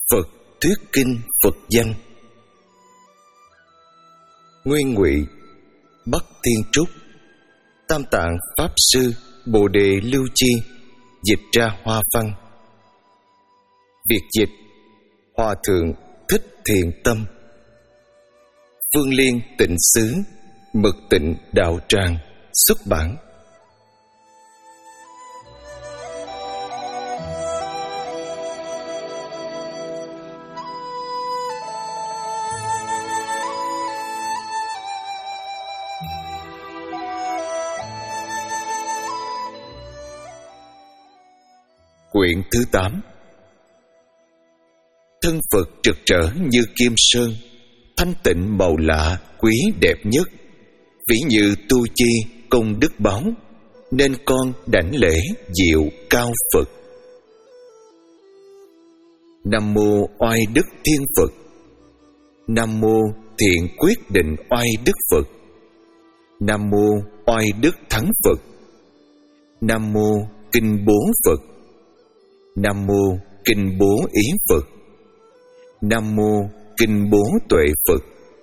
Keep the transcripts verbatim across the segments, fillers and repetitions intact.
Phật thuyết kinh Phật danh. Nguyên Ngụy Bắc Thiên Trúc, Tam Tạng Pháp Sư Bồ Đề Lưu Chi dịch ra hoa văn. Biệt dịch Hòa Thượng Thích Thiện Tâm. Phương Liên Tịnh Xứ Mật Tịnh Đạo Tràng xuất bản. Quyển thứ tám. Thân Phật trực trở như kim sơn, thanh tịnh màu lạ quý đẹp nhất. Ví như tu chi công đức báo, nên con đảnh lễ diệu cao Phật. Nam mô oai đức thiên Phật. Nam mô thiện quyết định oai đức Phật. Nam mô oai đức thắng Phật. Nam mô kinh bố Phật. Nam mô kinh bố ý Phật. Nam mô kinh bố tuệ Phật.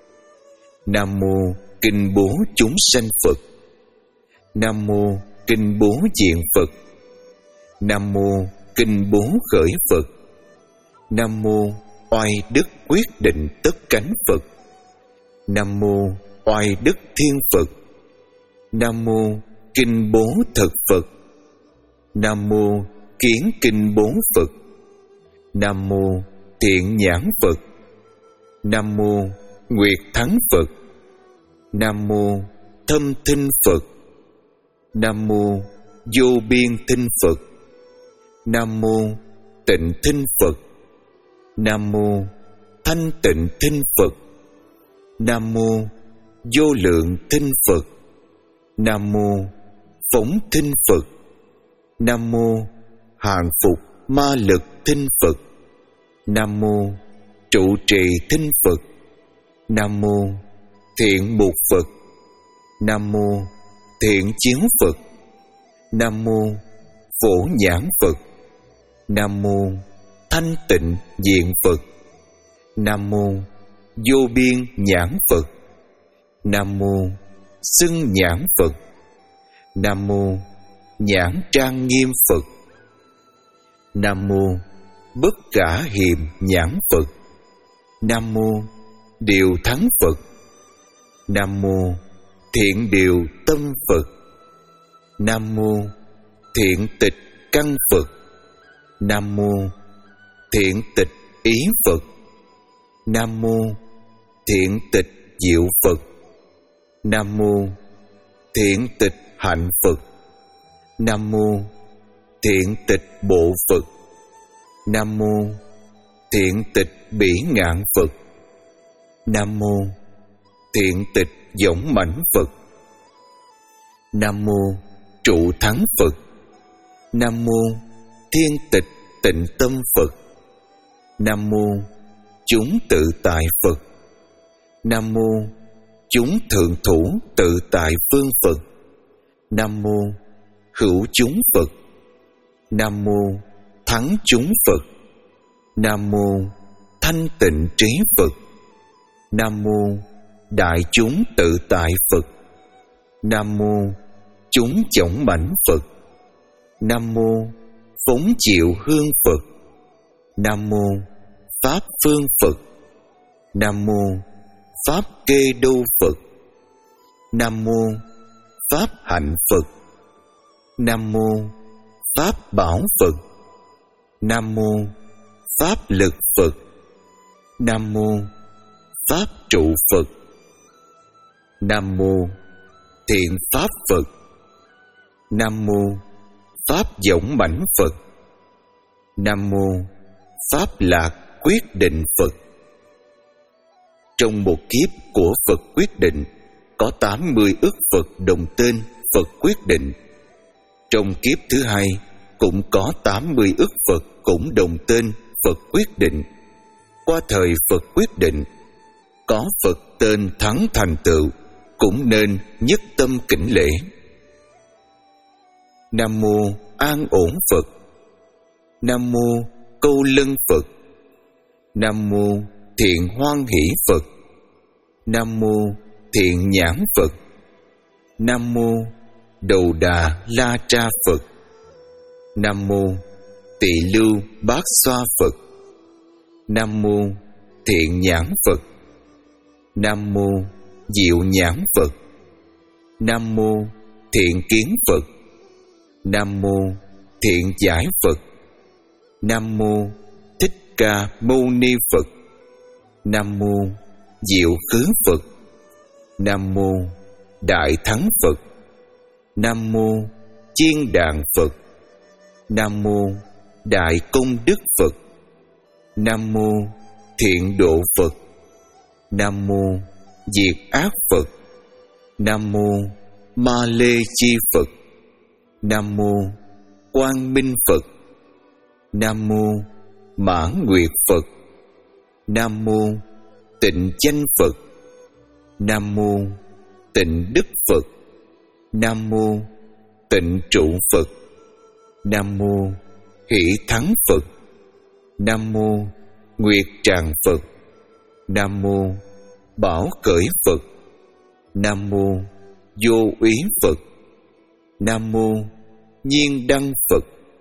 Nam mô kinh bố chúng sanh Phật. Nam mô kinh bố diện Phật. Nam mô kinh bố khởi Phật. Nam mô oai đức quyết định tất cánh Phật. Nam mô oai đức thiên Phật. Nam mô kinh bố thật Phật. Nam mô kiến kinh bố Phật. Nam mô thiện nhãn Phật. Nam mô nguyệt thắng Phật. Nam mô thâm thinh Phật. Nam mô vô biên thinh Phật. Nam mô tịnh thinh Phật. Nam mô thanh tịnh thinh Phật. Nam mô vô lượng thinh Phật. Nam mô phóng thinh Phật. Nam mô hàng phục ma lực thinh Phật. Nam mô trụ trì thinh Phật. Nam mô thiện mục Phật. Nam mô thiện chiếu Phật. Nam mô phổ nhãn Phật. Nam mô thanh tịnh diện Phật. Nam mô vô biên nhãn Phật. Nam mô xưng nhãn Phật. Nam mô nhãn trang nghiêm Phật. Nam mô bất khả hiềm nhãn Phật. Nam mô điều thắng Phật. Nam mô thiện điều tâm Phật. Nam mô thiện tịch căn Phật. Nam mô thiện tịch ý Phật. Nam mô thiện tịch diệu Phật. Nam mô thiện tịch hạnh Phật. Nam mô thiện tịch bộ Phật. Nam mô thiện tịch bỉ ngạn Phật. Nam mô thiện tịch dõng mãnh Phật. Nam mô trụ thắng Phật. Nam mô thiên tịch tịnh tâm Phật. Nam mô chúng tự tại Phật. Nam mô chúng thượng thủ tự tại phương Phật. Nam mô hữu chúng Phật. Nam mô thắng chúng Phật. Nam mô thanh tịnh trí Phật. Nam mô đại chúng tự tại Phật. Nam mô chúng chổng mãnh Phật. Nam mô phóng chịu hương Phật. Nam mô pháp phương Phật. Nam mô pháp kê đô Phật. Nam mô pháp hạnh Phật. Nam mô pháp bảo Phật. Nam mô pháp lực Phật. Nam mô pháp trụ Phật. Nam mô thiện pháp Phật. Nam mô pháp dõng mãnh Phật. Nam mô pháp lạc quyết định Phật. Trong một kiếp của Phật quyết định có tám mươi ức Phật đồng tên Phật quyết định. Trong kiếp thứ hai cũng có tám mươi ức Phật cũng đồng tên Phật quyết định. Qua thời Phật quyết định, có Phật tên thắng thành tựu cũng nên nhất tâm kính lễ. Nam mô an ổn Phật. Nam mô câu lân Phật. Nam mô Thiện Hoan Hỷ Phật. Nam mô Thiện Nhãn Phật. Nam mô Đầu Đà La Tra Phật. Nam mô Tỳ Lưu Bát Xoa Phật. Nam mô Thiện Nhãn Phật. Nam mô Diệu Nhãn Phật. Nam mô Thiện Kiến Phật. Nam mô Thiện Giải Phật. Nam mô Thích Ca Mâu Ni Phật. Nam mô Diệu Khứ Phật. Nam mô Đại Thắng Phật. Nam mô Chiên Đàn Phật. Nam mô Đại Công Đức Phật. Nam mô Thiện Độ Phật. Nam mô Diệt Ác Phật. Nam mô Ma Lê Chi Phật. Nam mô Quang Minh Phật. Nam mô Mãn Nguyệt Phật. Nam mô Tịnh Chánh Phật. Nam mô Tịnh Đức Phật. Nam mô Tịnh Trụ Phật. Nam mô Hỷ Thắng Phật. Nam mô Nguyệt Tràng Phật. Nam mô Bảo Cởi Phật. Nam mô Vô Úy Phật. Nam mô Nhiên Đăng Phật.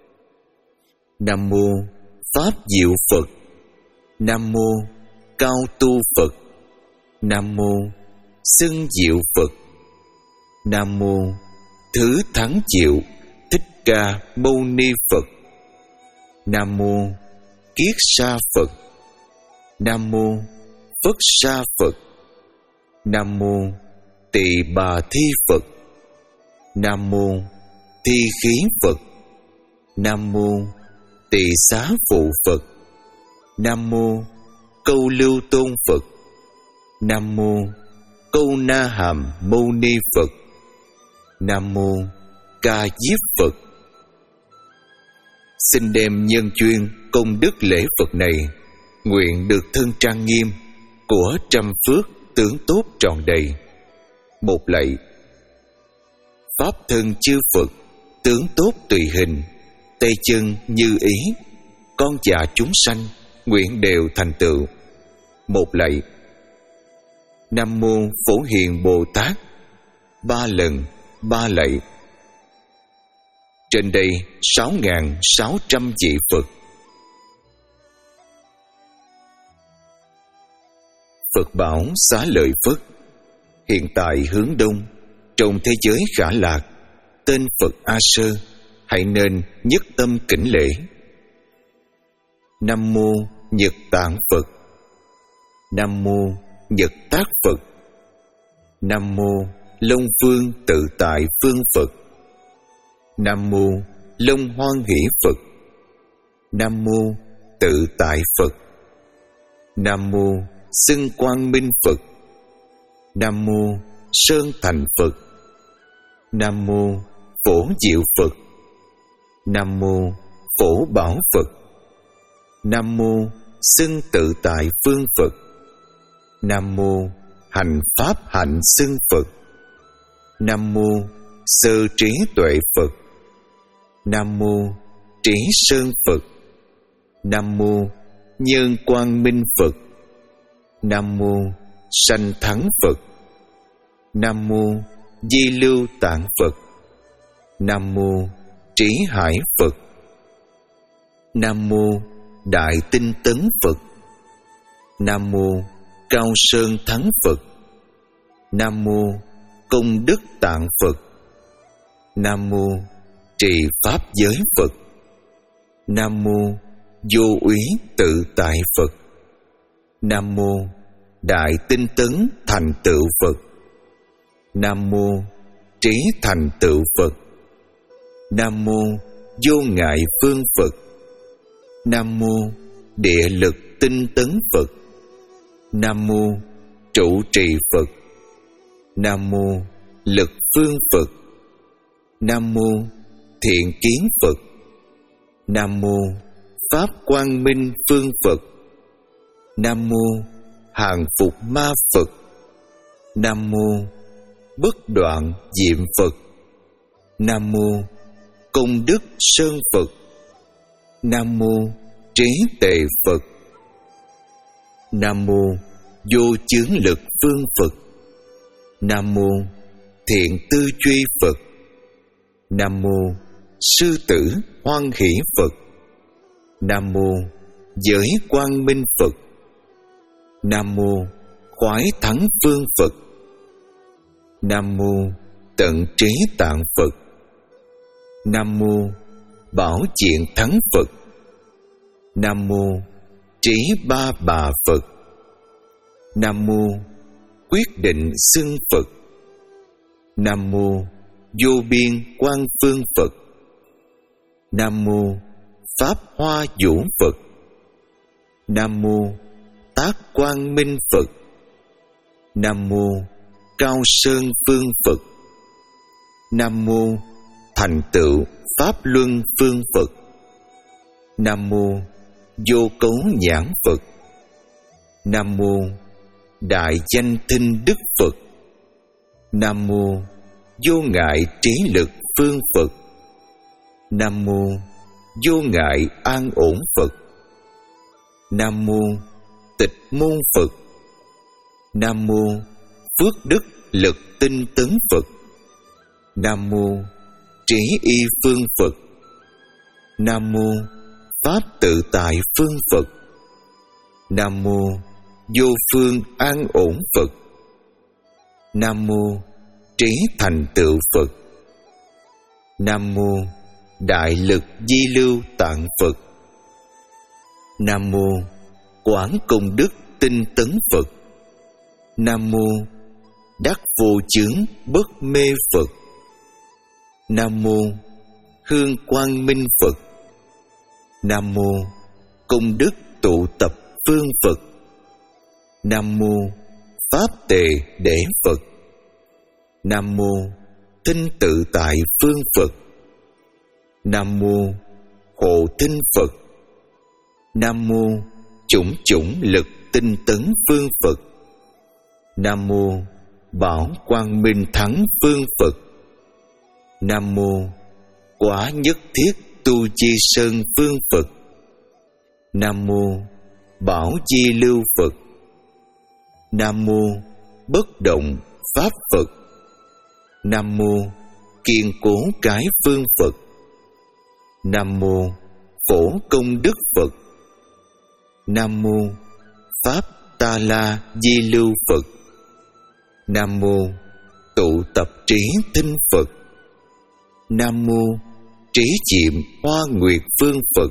Nam mô Pháp Diệu Phật. Nam mô Cao Tu Phật. Nam mô Xưng Diệu Phật. Nam mô Thứ Thắng Diệu Thích Ca Mâu Ni Phật. Nam mô Kiết Sa Phật. Nam mô Phất Sa Phật. Nam mô Tỳ Bà Thi Phật. Nam mô Thi Khí Phật. Nam mô Tỳ Xá Phụ Phật. Nam mô Câu Lưu Tôn Phật. Nam mô Câu Na Hàm Mâu Ni Phật. Nam mô Ca Diếp Phật. Xin đem nhân duyên công đức lễ Phật này, nguyện được thân trang nghiêm của trăm phước tướng tốt tròn đầy. Một lạy. Pháp thân chư Phật, tướng tốt tùy hình, tay chân như ý, con dạ chúng sanh nguyện đều thành tựu. Một lạy. Nam mô Phổ Hiền Bồ Tát. Ba lần, ba lạy. Trên đây sáu ngàn sáu trăm vị Phật. Phật bảo Xá Lợi Phất, hiện tại hướng đông, trong thế giới Khả Lạc, tên Phật A Sơ, hãy nên nhất tâm kính lễ. Nam mô Nhật Tạng Phật. Nam mô Nhật Tác Phật. Nam mô Long Phương Tự Tại Phương Phật. Nam mô Long Hoan Hỷ Phật. Nam mô Tự Tại Phật. Nam mô Xưng Quang Minh Phật. Nam mô Sơn Thành Phật. Nam mô Phổ Diệu Phật. Nam mô Phổ Bảo Phật. Nam mô Xưng Tự Tại Phương Phật. Nam mô Hành Pháp Hạnh Xưng Phật. Nam mô Sơ Trí Tuệ Phật. Nam mô Trí Sơn Phật. Nam mô Nhân Quang Minh Phật. Nam mô Sanh Thắng Phật. Nam mô Di Lưu Tạng Phật. Nam mô Trí Hải Phật. Nam mô Đại Tinh Tấn Phật. Nam mô Cao Sơn Thắng Phật. Nam mô Công Đức Tạng Phật. Nam mô Trì Pháp Giới Phật. Nam mô Vô Úy Tự Tại Phật. Nam mô Đại Tinh Tấn Thành Tựu Phật. Nam mô Trí Thành Tựu Phật. Nam mô Vô Ngại Phương Phật. Nam mô Địa Lực Tinh Tấn Phật. Nam mô Trụ Trì Phật. Nam mô Lực Phương Phật. Nam mô Thiện Kiến Phật. Nam mô Pháp Quang Minh Phương Phật. Nam mô Hàng Phục Ma Phật. Nam mô Bất Đoạn Diệm Phật. Nam mô Công Đức Sơn Phật. Nam mô Trí Tề Phật. Nam mô vô chướng lực phương Phật. Nam mô thiện tư duy Phật. Nam mô sư tử hoan hỷ Phật. Nam mô giới quang minh Phật. Nam mô khoái thắng phương Phật. Nam mô tận trí tạng Phật. Nam mô bảo diện thắng Phật. Nam mô trí ba bà Phật. Nam mô quyết định xưng Phật. Nam mô vô biên quang phương Phật. Nam mô pháp hoa vũ Phật. Nam mô tác quang minh Phật. Nam mô cao sơn phương Phật. Nam mô thành tựu pháp luân phương Phật. Nam mô vô cấu nhãn Phật. Nam mô đại danh thinh đức Phật. Nam mô vô ngại trí lực phương Phật. Nam mô vô ngại an ổn Phật. Nam mô tịch môn Phật. Nam mô phước đức lực tinh tấn Phật. Nam mô trí y phương Phật. Nam mô pháp tự tại phương Phật. Nam mô vô phương an ổn Phật. Nam mô trí thành tựu Phật. Nam mô đại lực di lưu tạng Phật. Nam mô quảng công đức tinh tấn Phật. Nam mô đắc vô chướng bất mê Phật. Nam mô hương quang minh Phật. Nam mô công đức tụ tập phương Phật. Nam mô pháp tề để Phật. Nam mô thinh tự tại phương Phật. Nam mô hộ thinh Phật. Nam mô chủng chủng lực tinh tấn phương Phật. Nam mô bảo quang minh thắng phương Phật. Nam mô quả nhất thiết tu chi sơn phương Phật. Nam mô bảo chi lưu Phật. Nam mô bất động pháp Phật. Nam mô kiên cố cái phương Phật. Nam mô phổ công đức Phật. Nam mô pháp ta la di lưu Phật. Nam mô tụ tập trí tinh Phật. Nam mô trí chiệm hoa nguyệt phương Phật.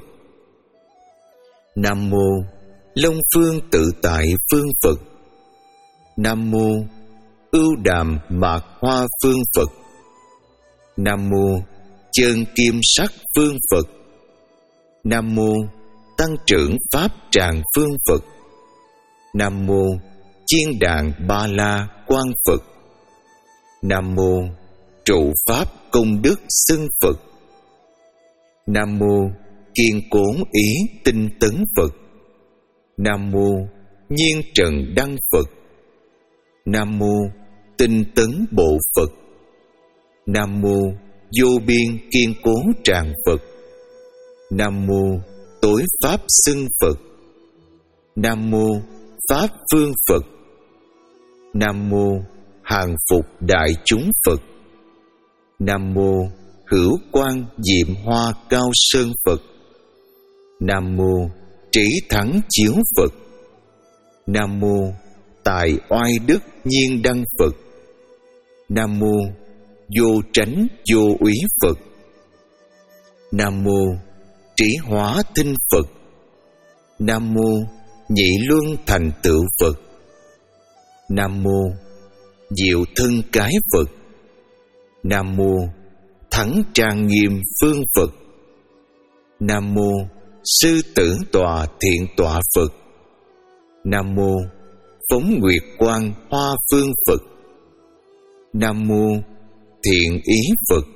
Nam mô long phương tự tại phương Phật. Nam mô ưu đàm mạc hoa phương Phật. Nam mô chân kim sắc phương Phật. Nam mô tăng trưởng pháp tràng phương Phật. Nam mô chiên đàn ba la quang Phật. Nam mô trụ pháp công đức xưng Phật. Nam mô kiên cố ý tinh tấn Phật. Nam mô nhiên trần đăng Phật. Nam mô tinh tấn bộ Phật. Nam mô vô biên kiên cố tràng Phật. Nam mô tối pháp xưng Phật. Nam mô pháp phương Phật. Nam mô hàng phục đại chúng Phật. Nam mô hữu quang diệm hoa cao sơn Phật. Nam mô trí thắng chiếu Phật. Nam mô tài oai đức nhiên đăng Phật. Nam mô vô tránh vô úy Phật. Nam mô trí hóa tinh Phật. Nam mô nhị luân thành tựu Phật. Nam mô diệu thân cái Phật. Nam mô thắng trang nghiêm phương Phật. Nam mô sư tử tòa thiện tọa Phật. Nam mô phóng nguyệt quang hoa phương Phật. Nam mô thiện ý Phật.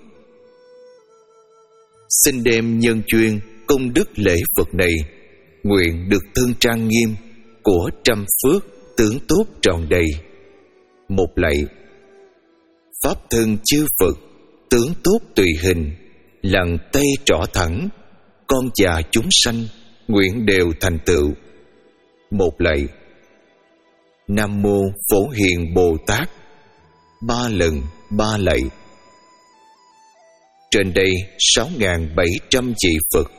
Xin đem nhân duyên công đức lễ Phật này, nguyện được thân trang nghiêm của trăm phước tướng tốt tròn đầy. Một lạy. Pháp thân chư Phật, tướng tốt tùy hình, lần tay trỏ thẳng, con già chúng sanh nguyện đều thành tựu. Một lạy. Nam Mô Phổ Hiền Bồ Tát, ba lần ba lạy. Trên đây sáu nghìn bảy trăm vị Phật.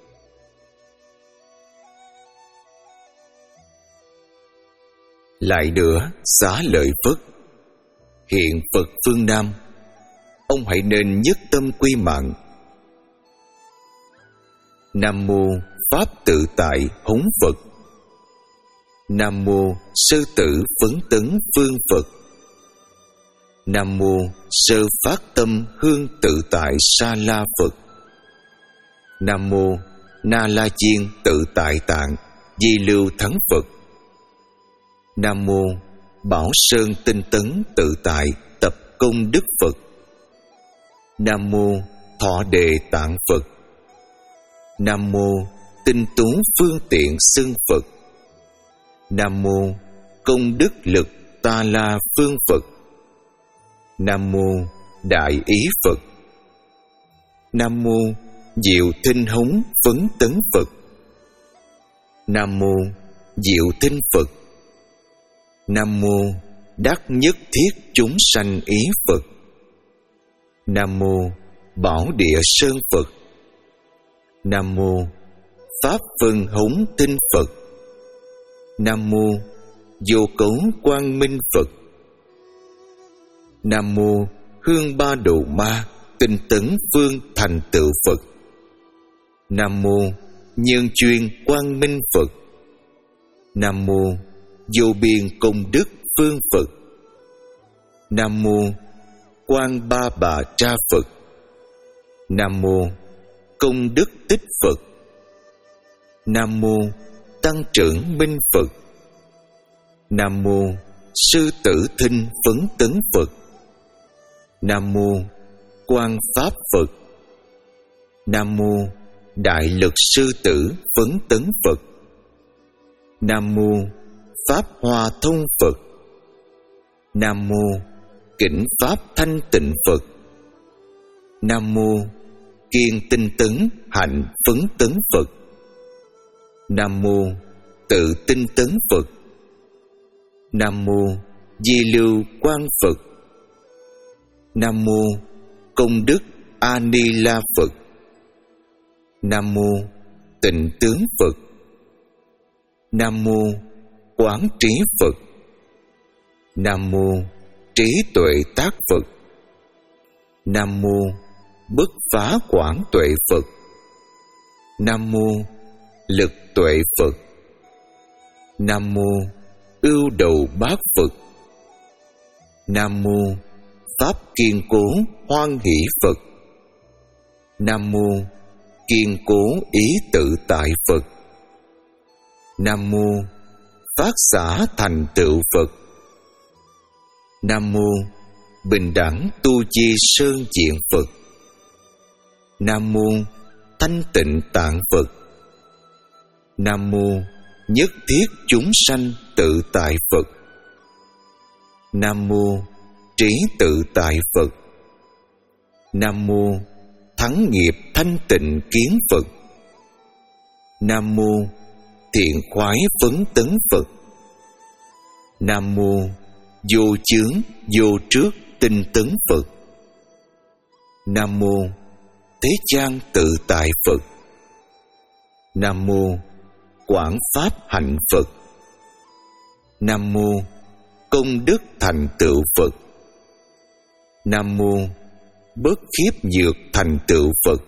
Lại nữa, Xá Lợi Phất, hiện Phật phương Nam, ông hãy nên nhất tâm quy mạng. Nam Mô Pháp Tự Tại Hống Phật. Nam Mô Sư Tử Phấn Tấn Phương Phật. Nam Mô Sơ Phát Tâm Hương Tự Tại Sa La Phật. Nam Mô Na La Chiên Tự Tại Tạng Di Lưu Thắng Phật. Nam Mô Bảo Sơn Tinh Tấn Tự Tại Tập Công Đức Phật. Nam Mô Thọ Đề Tạng Phật. Nam Mô Tinh Tú Phương Tiện Xưng Phật. Nam Mô Công Đức Lực Ta La Phương Phật. Nam Mô Đại Ý Phật. Nam Mô Diệu Thinh Hống Phấn Tấn Phật. Nam Mô Diệu Thinh Phật. Nam Mô Đắc Nhất Thiết Chúng Sanh Ý Phật. Nam Mô Bảo Địa Sơn Phật. Nam Mô Pháp Phân Hống Tinh Phật. Nam Mô Vô Cấu Quang Minh Phật. Nam Mô Hương Ba Độ Ma Tinh Tấn Phương Thành Tựu Phật. Nam Mô Nhân Chuyên Quang Minh Phật. Nam Mô Vô Biên Công Đức Phương Phật. Nam Mô Quan Ba Bà Tra Phật. Nam Mô Công Đức Tích Phật. Nam Mô Tăng Trưởng Minh Phật. Nam Mô Sư Tử Thinh Phấn Tấn Phật. Nam Mô Quan Pháp Phật. Nam Mô Đại Lực Sư Tử Phấn Tấn Phật. Nam Mô Pháp Hoa Thông Phật. Nam Mô Kỉnh Pháp Thanh Tịnh Phật. Nam Mô Kiên Tinh Tấn Hạnh Phấn Tấn Phật. Nam Mô Tự Tinh Tấn Phật. Nam Mô Di Lưu Quang Phật. Nam Mô Công Đức A Ni La Phật. Nam Mô Tịnh Tướng Phật. Nam Mô Quán Trí Phật. Nam Mô Trí Tuệ Tác Phật. Nam Mô Bất Phá Quảng Tuệ Phật. Nam Mô Lực Tuệ Phật. Nam Mô Ưu Đầu Bát Phật. Nam Mô Pháp Kiên Cố Hoan Hỷ Phật. Nam Mô Kiên Cố Ý Tự Tại Phật. Nam Mô Phát Xả Thành Tựu Phật. Nam Mô Bình Đẳng Tu Chi Sơn Diện Phật. Nam Mô Thanh Tịnh Tạng Phật. Nam Mô Nhất Thiết Chúng Sanh Tự Tại Phật. Nam Mô Trí Tự Tại Phật. Nam Mô Thắng Nghiệp Thanh Tịnh Kiến Phật. Nam Mô Thiện Khoái Phấn Tấn Phật. Nam Mô Vô Chướng Vô Trước Tinh Tấn Phật. Nam Mô Thế Gian Tự Tại Phật. Nam Mô Quảng Pháp Hạnh Phật. Nam Mô Công Đức Thành Tựu Phật. Nam Mô Bất Khiếp Nhược Thành Tựu Phật.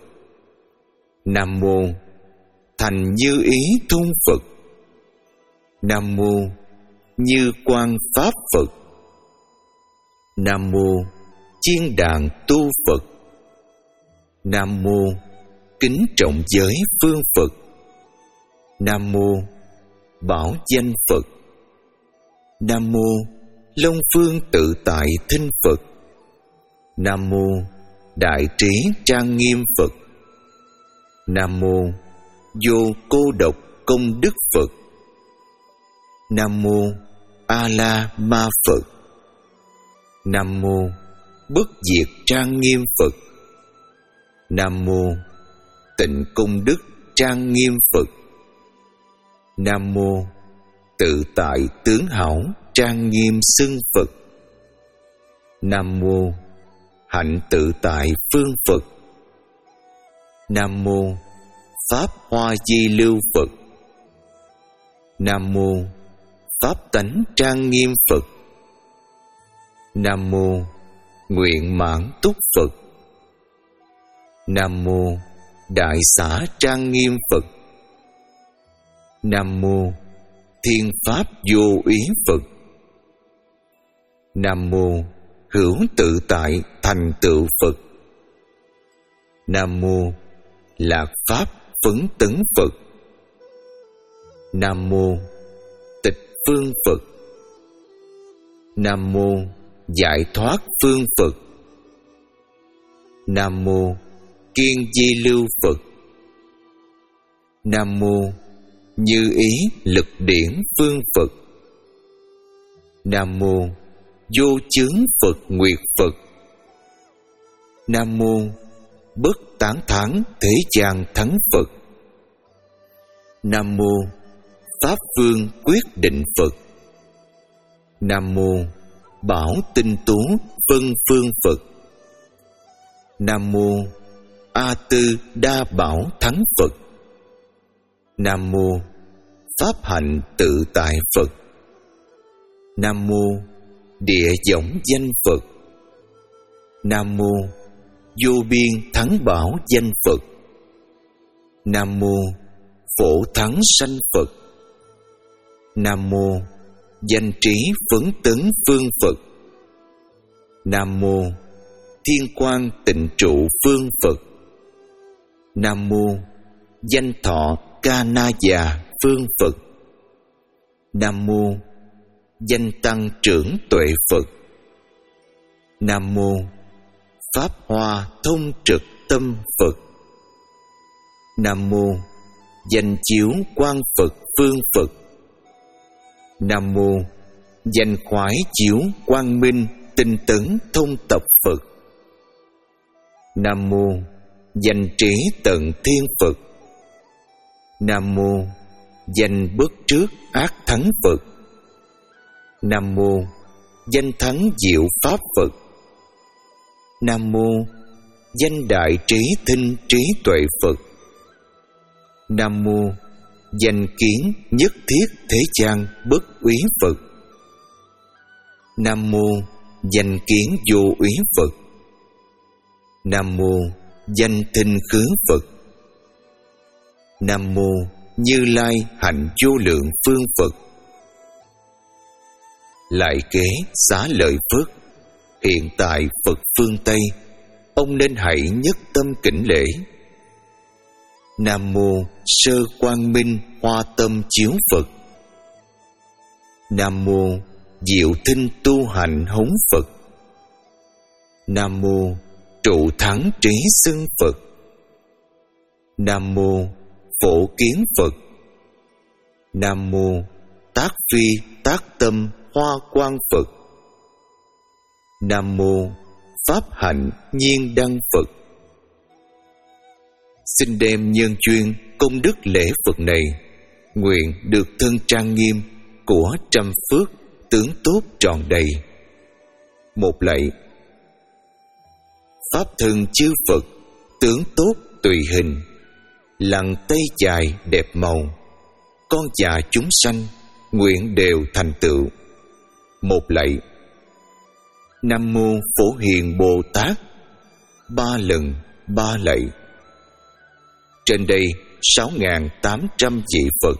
Nam Mô Thành Như Ý Thông Phật. Nam Mô Như Quang Pháp Phật. Nam Mô Chiên Đàn Tu Phật. Nam Mô Kính Trọng Giới Phương Phật. Nam Mô Bảo Danh Phật. Nam Mô Long Phương Tự Tại Thinh Phật. Nam Mô Đại Trí Trang Nghiêm Phật. Nam Mô Vô Cô Độc Công Đức Phật. Nam Mô A La Ma Phật. Nam Mô Bất Diệt Trang Nghiêm Phật. Nam Mô Tịnh Công Đức Trang Nghiêm Phật. Nam Mô Tự Tại Tướng Hảo trang nghiêm xưng Phật. Nam mô hạnh tự tại phương Phật. Nam mô pháp hoa di lưu Phật. Nam mô pháp tánh trang nghiêm Phật. Nam mô nguyện mãn túc Phật. Nam mô đại xã trang nghiêm Phật. Nam mô thiên pháp vô úy Phật. Nam mô hữu tự tại thành tựu Phật. Nam mô lạc pháp phấn tấn Phật. Nam mô tịch phương Phật. Nam mô giải thoát phương Phật. Nam mô kiên di lưu Phật. Nam mô như ý lực điển phương Phật. Nam mô vô chướng Phật nguyệt Phật. Nam mô bất tán thán thế gian thắng Phật. Nam mô pháp vương quyết định Phật. Nam mô bảo tinh tú vân phương Phật. Nam mô a tư đa bảo thắng Phật. Nam mô pháp hạnh tự tại Phật. Nam mô địa võng danh Phật. Nam mô vô biên thắng bảo danh Phật. Nam mô phổ thắng sanh Phật. Nam mô danh trí phấn tấn phương Phật. Nam mô thiên quang tịnh trụ phương Phật. Nam mô danh thọ ca na già phương Phật. Nam mô danh tăng trưởng tuệ Phật. Nam mô pháp hoa thông trực tâm Phật. Nam mô danh chiếu quang Phật phương Phật. Nam mô danh khoái chiếu quang minh tinh tấn thông tập Phật. Nam mô danh trí tận thiên Phật. Nam mô danh bất trước ác thắng Phật. Nam mô danh thắng diệu pháp Phật. Nam mô danh đại trí thinh trí tuệ Phật. Nam mô danh kiến nhất thiết thế gian bất úy Phật. Nam mô danh kiến vô úy Phật. Nam mô danh thinh khứ Phật. Nam mô Như Lai hạnh vô lượng phương Phật. Lại kế xá lợi Phất, hiện tại Phật phương Tây, ông nên hãy nhất tâm kính lễ. Nam mô Sơ Quang Minh Hoa Tâm Chiếu Phật. Nam mô Diệu Thinh Tu Hành Hống Phật. Nam mô Trụ Thắng Trí Xưng Phật. Nam mô Phổ Kiến Phật. Nam mô Tác Phi Tác Tâm Hoa Quang Phật. Nam mô Pháp Hạnh Nhiên Đăng Phật. Xin đem nhân duyên công đức lễ Phật này, nguyện được thân trang nghiêm của trăm phước tướng tốt tròn đầy. Một lạy. Pháp thân chư Phật tướng tốt tùy hình, lặng tay dài đẹp màu, con già chúng sanh nguyện đều thành tựu. Một lạy. Nam mô Phổ Hiền Bồ Tát. Ba lần ba lạy. Trên đây sáu nghìn tám trăm vị Phật.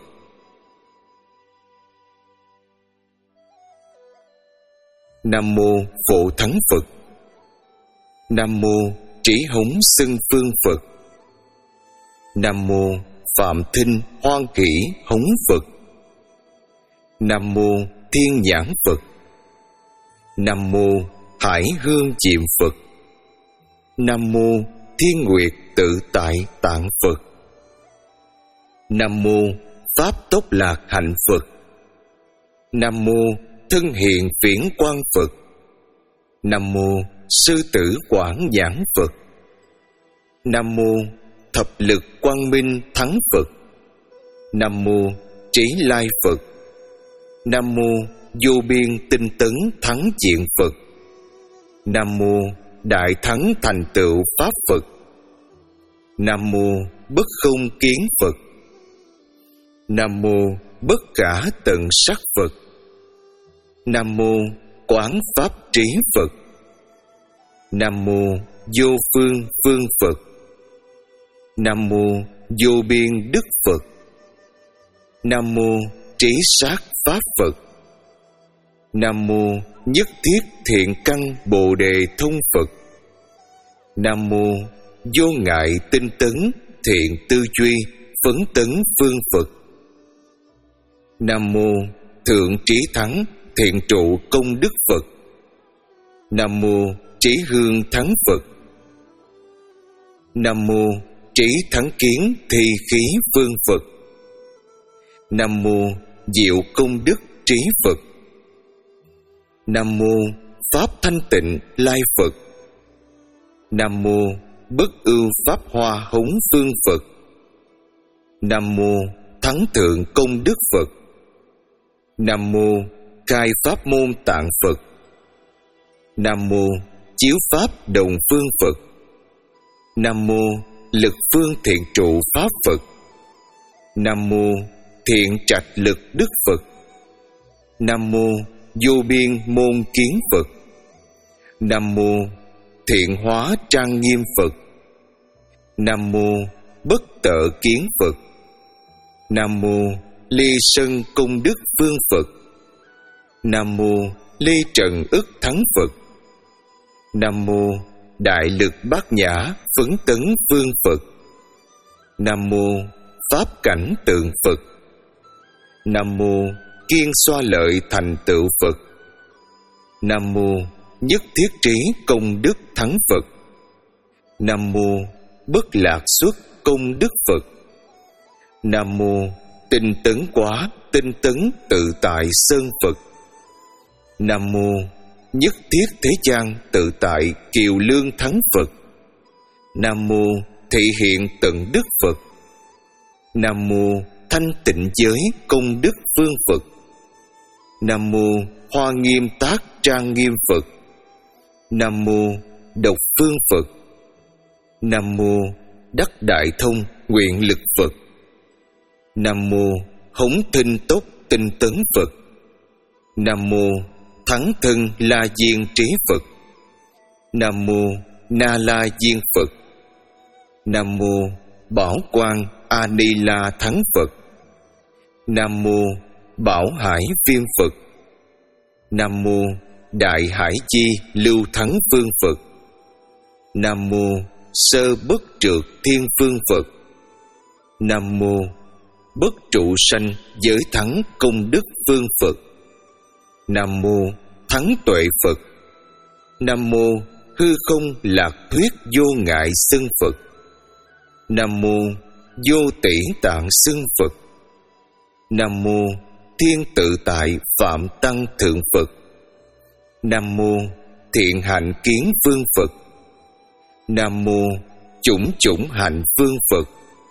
Nam mô Phổ Thắng Phật. Nam mô Trí Hống Xưng Phương Phật. Nam mô Phạm Thinh Hoan Kỷ Hống Phật. Nam mô Thiên Nhãn Phật. Nam mô Hải Hương Diệm Phật. Nam mô Thiên Nguyệt Tự Tại Tạng Phật. Nam mô Pháp Tốc Lạc Hạnh Phật. Nam mô Thân Hiện Phiển Quang Phật. Nam mô Sư Tử Quảng Giảng Phật. Nam mô Thập Lực Quang Minh Thắng Phật. Nam mô Trí Lai Phật. Nam mô vô biên tinh tấn thắng diện Phật. Nam mô đại thắng thành tựu pháp Phật. Nam mô bất không kiến Phật. Nam mô bất khả tận sắc Phật. Nam mô quán pháp trí Phật. Nam mô vô phương phương Phật. Nam mô vô biên đức Phật. Nam mô trí sát pháp Phật. Nam mô nhất thiết thiện căn bồ đề thông Phật. Nam mô vô ngại tinh tấn thiện tư duy phấn tấn phương Phật. Nam mô thượng trí thắng thiện trụ công đức Phật. Nam mô trí hương thắng Phật. Nam mô trí thắng kiến thi khí phương Phật. Nam mô diệu công đức trí Phật. Nam mô pháp thanh tịnh lai Phật. Nam mô bất ưu pháp hoa hống phương Phật. Nam mô thắng thượng công đức Phật. Nam mô khai pháp môn tạng Phật. Nam mô chiếu pháp đồng phương Phật. Nam mô lực phương thiện trụ pháp Phật. Nam mô thiện trạch lực đức Phật. Nam mô vô biên môn kiến Phật. Nam mô thiện hóa trang nghiêm Phật. Nam mô bất tợ kiến Phật. Nam mô ly sân công đức phương Phật. Nam mô ly trần ức thắng Phật. Nam mô đại lực bát nhã phấn tấn phương Phật. Nam mô pháp cảnh tượng Phật. Nam mô kiên xoa lợi thành tựu Phật. Nam mô nhất thiết trí công đức thắng Phật. Nam mô bất lạc xuất công đức Phật. Nam mô tinh tấn quá tinh tấn tự tại sơn Phật. Nam mô nhất thiết thế gian tự tại kiều lương thắng Phật. Nam mô thị hiện tận đức Phật. Nam mô thanh tịnh giới công đức phương Phật. Nam mô hoa nghiêm tác trang nghiêm Phật. Nam mô độc phương Phật. Nam mô đắc đại thông nguyện lực Phật. Nam mô hống thinh tốc tinh tấn Phật. Nam mô thắng thân la diên trí Phật. Nam mô na la diên Phật. Nam mô bảo quang a ni la thắng Phật. Nam mô bảo hải viên Phật. Nam mô đại hải chi lưu thắng phương Phật. Nam mô sơ bất trượt thiên phương Phật. Nam mô bất trụ sanh giới thắng công đức phương Phật. Nam mô thắng tuệ Phật. Nam mô hư không lạc thuyết vô ngại xưng Phật. Nam mô vô tỷ tạng xưng Phật. Nam mô thiên tự tại phạm tăng thượng Phật. Nam mô thiện hạnh kiến phương Phật. Nam mô chủng chủng hạnh phương Phật.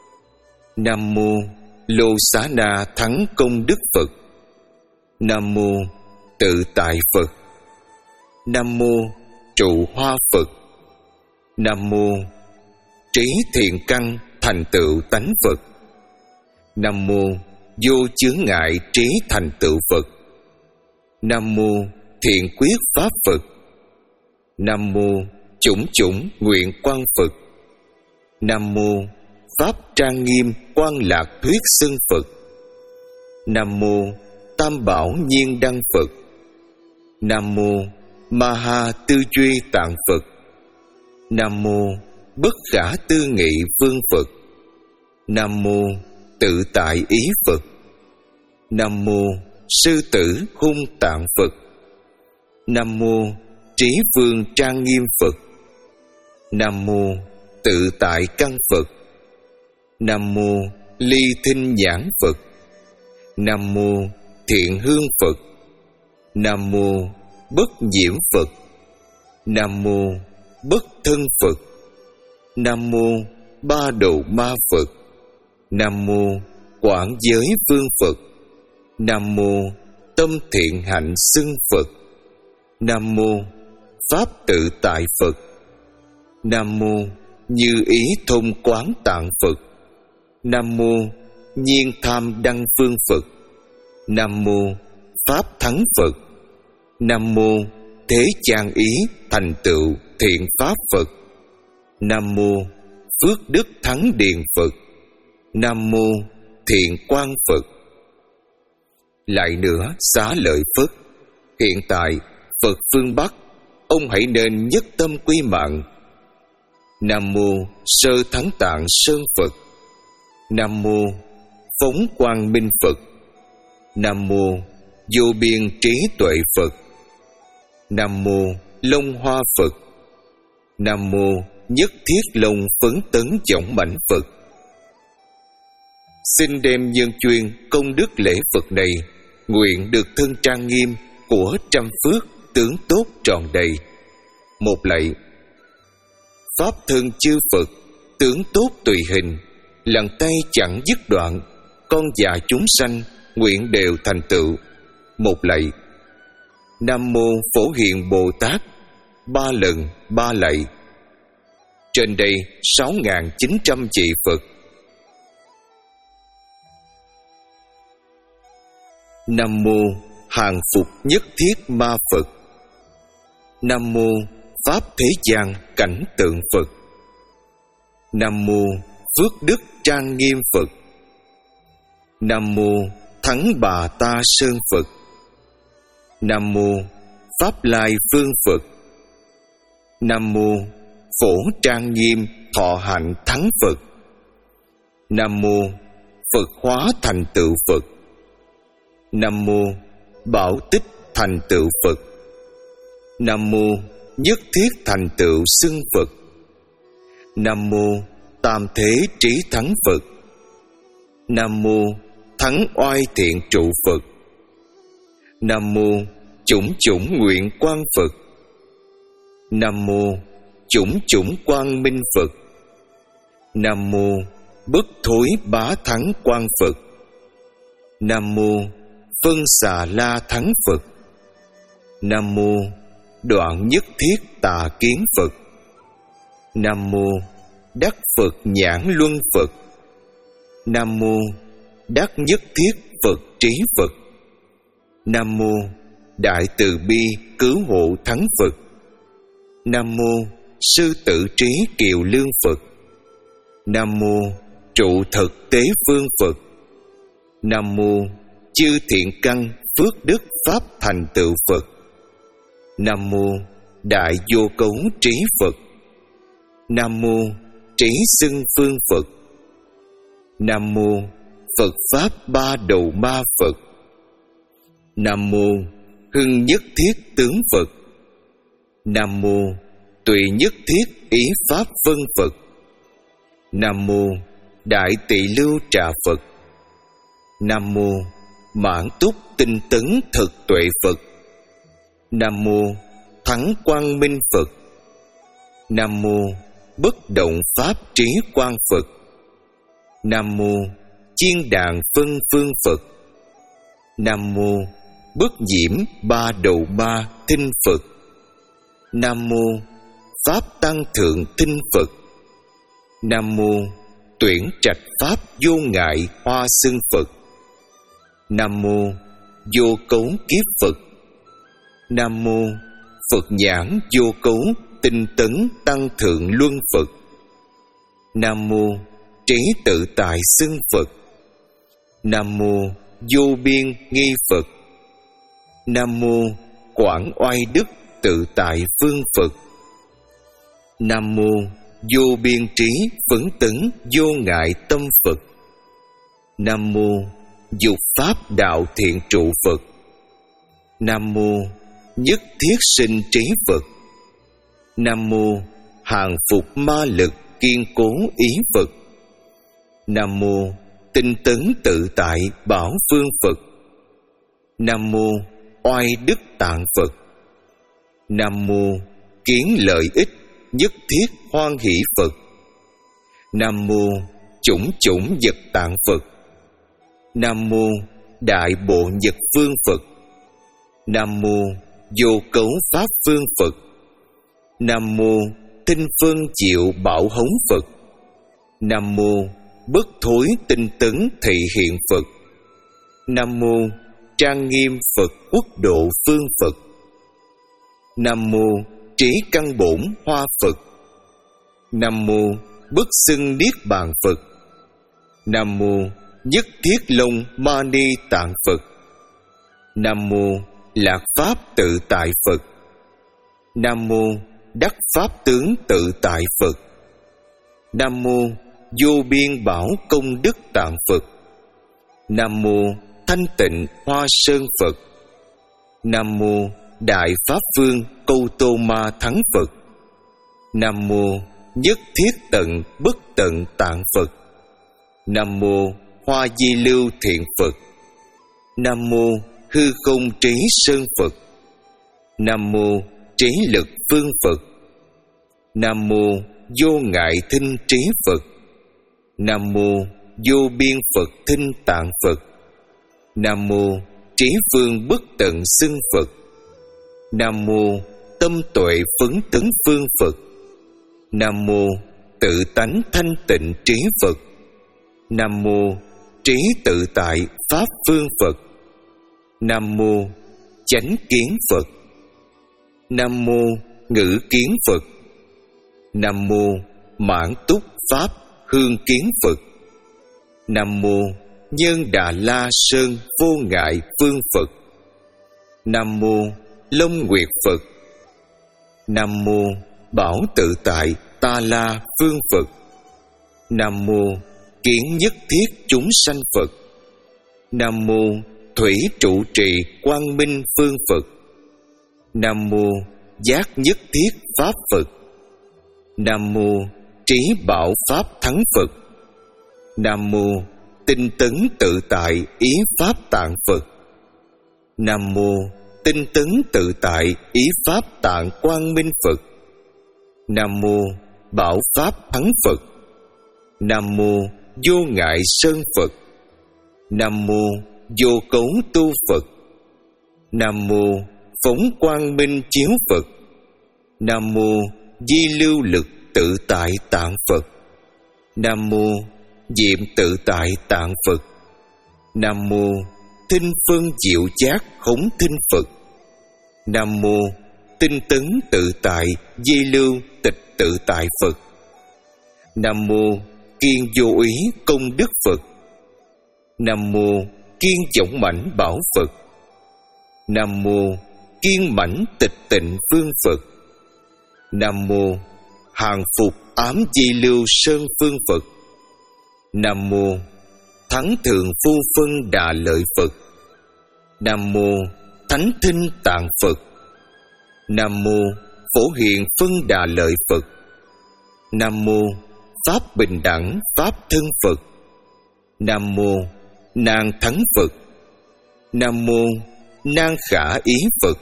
Nam mô lô xá na thắng công đức Phật. Nam mô tự tại Phật. Nam mô trụ hoa Phật. Nam mô trí thiện căn thành tựu tánh Phật. Nam mô vô chướng ngại trí thành tựu Phật. Nam mô thiện quyết pháp Phật. Nam mô chủng chủng nguyện quang Phật. Nam mô pháp trang nghiêm quang lạc thuyết xưng Phật. Nam mô tam bảo nhiên đăng Phật. Nam mô ma ha tư duy tạng Phật. Nam mô bất khả tư nghị phương Phật. Nam mô tự tại ý Phật. Nam mô sư tử hung tạng Phật. Nam mô trí vương trang nghiêm Phật. Nam mô tự tại căn Phật. Nam mô ly thinh nhãn Phật. Nam mô thiện hương Phật. Nam mô bất nhiễm Phật. Nam mô bất thân Phật. Nam mô ba độ ma Phật. Nam mô quảng giới vương Phật. Nam mô tâm thiện hạnh xưng Phật. Nam mô Pháp tự tại Phật. Nam mô Như ý thông quán tạng Phật. Nam mô Nhiên tham đăng phương Phật. Nam mô Pháp thắng Phật. Nam mô Thế chan ý thành tựu thiện pháp Phật. Nam mô Phước đức thắng điền Phật. Nam mô Thiện quang Phật. Lại nữa, Xá Lợi Phất, hiện tại Phật phương Bắc, ông hãy nên nhất tâm quy mạng. Nam mô Sơ Thắng Tạng Sơn Phật. Nam mô Phóng Quang Minh Phật. Nam mô Vô biên trí tuệ Phật. Nam mô Long Hoa Phật. Nam mô Nhất thiết long phấn tấn dõng mãnh Phật. Xin đem nhân chuyên công đức lễ Phật này, nguyện được thân trang nghiêm của trăm phước tướng tốt tròn đầy. Một lạy. Pháp thân chư Phật, tướng tốt tùy hình, lần tay chẳng dứt đoạn, con già chúng sanh nguyện đều thành tựu. Một lạy. Nam mô Phổ Hiền Bồ Tát, ba lần ba lạy. Trên đây sáu nghìn chín trăm vị Phật. Nam mô Hàng Phục Nhất Thiết Ma Phật. Nam mô Pháp Thế Gian Cảnh Tượng Phật. Nam mô Phước Đức Trang Nghiêm Phật. Nam mô Thắng Bà Ta Sơn Phật. Nam mô Pháp Lai Phương Phật. Nam mô Phổ Trang Nghiêm Thọ Hạnh Thắng Phật. Nam mô Phật Hóa Thành Tựu Phật. Nam mô Bảo Tích Thành Tựu Phật. Nam mô Nhất Thiết Thành Tựu Xưng Phật. Nam mô Tam Thế Trí Thắng Phật. Nam mô Thắng Oai Thiện Trụ Phật. Nam mô Chủng Chủng Nguyện Quang Phật. Nam mô Chủng Chủng Quang Minh Phật. Nam mô Bất Thối Bá Thắng Quang Phật. Nam mô Phân Xà La Thắng Phật. Nam mô Đoạn Nhất Thiết Tà Kiến Phật. Nam mô Đắc Phật Nhãn Luân Phật. Nam mô Đắc Nhất Thiết Phật Trí Phật. Nam mô Đại Từ Bi Cứu Hộ Thắng Phật. Nam mô Sư Tử Trí Kiều Lương Phật. Nam mô Trụ Thực Tế Phương Phật. Nam mô Chư Thiện Căn Phước Đức Pháp Thành Tựu Phật. Nam mô Đại Vô Cấu Trí Phật. Nam mô Trí Xưng Phương Phật. Nam mô Phật Pháp Ba Đầu Ma Phật. Nam mô Hưng Nhất Thiết Tướng Phật. Nam mô Tùy Nhất Thiết Ý Pháp Vân Phật. Nam mô Đại Tỳ Lưu Trà Phật. Nam mô Mãn Túc Tinh Tấn Thực Tuệ Phật. Nam mô Thắng Quang Minh Phật. Nam mô Bất Động Pháp Trí Quang Phật. Nam mô Chiên Đàn Phân Phương Phật. Nam mô Bất Nhiễm Ba Đầu Ma Thinh Phật. Nam mô Pháp Tăng Thượng Thinh Phật. Nam mô Tuyển Trạch Pháp Vô Ngại Hoa Xưng Phật. Nam mô Vô Cấu Kiếp Phật. Nam mô Phật Nhãn Vô Cấu Tinh Tấn Tăng Thượng Luân Phật. Nam mô Trí Tự Tại Xưng Phật. Nam mô Vô Biên Nghi Phật. Nam mô Quảng Oai Đức Tự Tại Phương Phật. Nam mô Vô Biên Trí Phấn Tấn Vô Ngại Tâm Phật. Nam mô Dục Pháp Đạo Thiện Trụ Phật. Nam mô Nhất Thiết Sinh Trí Phật. Nam mô Hàng Phục Ma Lực Kiên Cố Ý Phật. Nam mô Tinh Tấn Tự Tại Bảo Phương Phật. Nam mô Oai Đức Tạng Phật. Nam mô Kiến Lợi Ích Nhất Thiết Hoan Hỷ Phật. Nam mô Chủng Chủng Vật Tạng Phật. Nam mô Đại Bộ Nhật Phương Phật. Nam mô Vô Cấu Pháp Phương Phật. Nam mô Tinh Phân Diệu Bảo Hống Phật. Nam mô Bất Thối Tinh Tấn Thị Hiện Phật. Nam mô Trang Nghiêm Phật Quốc Độ Phương Phật. Nam mô Trí Căn Bổn Hoa Phật. Nam mô Bất Xưng Niết Bàn Phật. Nam mô Nhất Thiết Long Ma Ni Tạng Phật. Nam mô Lạc Pháp Tự Tại Phật. Nam mô Đắc Pháp Tướng Tự Tại Phật. Nam mô Vô Biên Bảo Công Đức Tạng Phật. Nam mô Thanh Tịnh Hoa Sơn Phật. Nam mô Đại Pháp Vương Câu Tô Ma Thắng Phật. Nam mô Nhất Thiết Tận Bất Tận Tạng Phật. Nam mô Hoa Di Lưu Thiện Phật. Nam mô Hư Không Trí Sơn Phật. Nam mô Trí Lực Phương Phật. Nam mô Vô Ngại Thinh Trí Phật. Nam mô Vô Biên Phật Thinh Tạng Phật. Nam mô Trí Phương Bất Tận Xưng Phật. Nam mô Tâm Tuệ Phấn Tấn Phương Phật. Nam mô Tự Tánh Thanh Tịnh Trí Phật. Nam mô Trí Tự Tại Pháp Phương Phật. Nam mô Chánh Kiến Phật. Nam mô Ngữ Kiến Phật. Nam mô Mãn Túc Pháp Hương Kiến Phật. Nam mô Nhân Đà La Sơn Vô Ngại Phương Phật. Nam mô Long Nguyệt Phật. Nam mô Bảo Tự Tại Ta La Phương Phật. Nam mô Kiến Nhất Thiết Chúng Sanh Phật. Nam mô Thủy Trụ Trì Quang Minh Phương Phật. Nam mô Giác Nhất Thiết Pháp Phật. Nam mô Trí Bảo Pháp Thắng Phật. Nam mô Tinh Tấn Tự Tại Ý Pháp Tạng Phật. Nam mô Tinh Tấn Tự Tại Ý Pháp Tạng Quang Minh Phật. Nam mô Bảo Pháp Thắng Phật. Nam mô Vô Ngại Sơn Phật. Nam mô Vô Cấu Tu Phật. Nam mô Phóng Quang Minh Chiếu Phật. Nam mô Di Lưu Lực Tự Tại Tạng Phật. Nam mô Diệm Tự Tại Tạng Phật. Nam mô Thinh Phân Diệu Giác Hống Thinh Phật. Nam mô Tinh Tấn Tự Tại Di Lưu Tịch Tự Tại Phật. Nam mô Kiên Vô Úy Công Đức Phật. Nam mô Kiên Dũng Mãnh Bảo Phật. Nam mô Kiên Mãnh Tịch Tịnh Phương Phật. Nam mô Hàng Phục Ám Di Lưu Sơn Phương Phật. Nam mô Thắng Thượng Phu Phân Đà Lợi Phật. Nam mô Thánh Thinh Tạng Phật. Nam mô Phổ Hiện Phân Đà Lợi Phật. Nam mô Pháp Bình Đẳng Pháp Thân Phật. Nam mô Nàng Thắng Phật. Nam mô Nan Khả Ý Phật.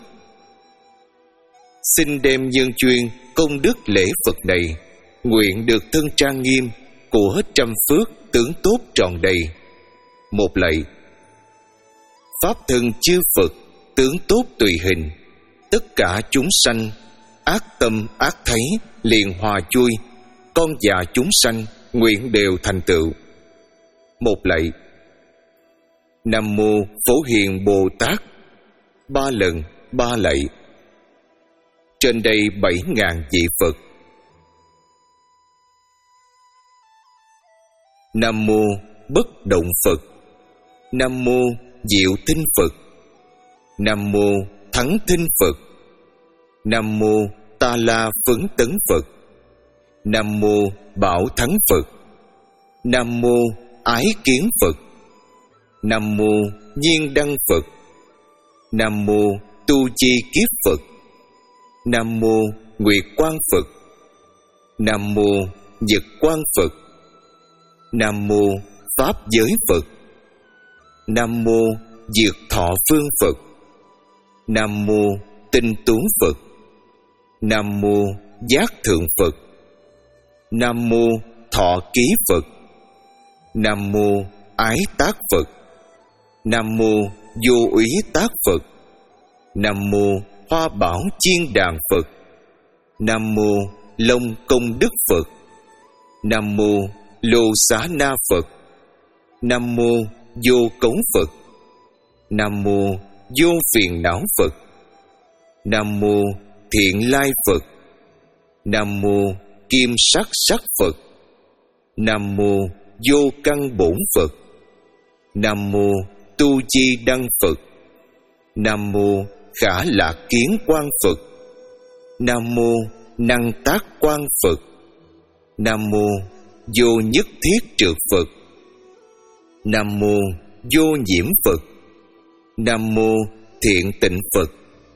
Xin đem nhân chuyên công đức lễ Phật này, nguyện được thân trang nghiêm của trăm phước tướng tốt tròn đầy. Một lạy. Pháp thân chư Phật tướng tốt tùy hình, tất cả chúng sanh ác tâm ác thấy liền hòa chui, con già chúng sanh nguyện đều thành tựu. Một lạy. Nam mô Phổ Hiền Bồ Tát. Ba lần ba lạy. Trên đây bảy ngàn vị Phật. Nam mô Bất Động Phật. Nam mô Diệu Thinh Phật. Nam mô Thắng Thinh Phật. Nam mô Ta La Phấn Tấn Phật. Nam mô Bảo Thắng Phật. Nam mô Ái Kiến Phật. Nam mô Nhiên Đăng Phật. Nam mô Tu Chi Kiếp Phật. Nam mô Nguyệt Quang Phật. Nam mô Nhật Quang Phật. Nam mô Pháp Giới Phật. Nam mô Diệt Thọ Phương Phật. Nam mô Tinh Tú Phật. Nam mô Giác Thượng Phật. Nam mô Thọ Ký Phật. Nam mô Ái Tác Phật. Nam mô Vô Úy Tác Phật. Nam mô Hoa Bảo Chiên Đàn Phật. Nam mô Long Công Đức Phật. Nam mô Lô Xá Na Phật. Nam mô Vô Cấu Phật. Nam mô Vô Phiền Não Phật. Nam mô Thiện Lai Phật. Nam mô Kim Sắc Sắc Phật. Nam mô Vô Căn Bổn Phật. Nam mô Tu Chi Đăng Phật. Nam mô Khả Lạc Kiến Quang Phật. Nam mô Năng Tác Quang Phật. Nam mô Vô Nhất Thiết Trượt Phật. Nam mô Vô Nhiễm Phật. Nam mô Thiện Tịnh Phật.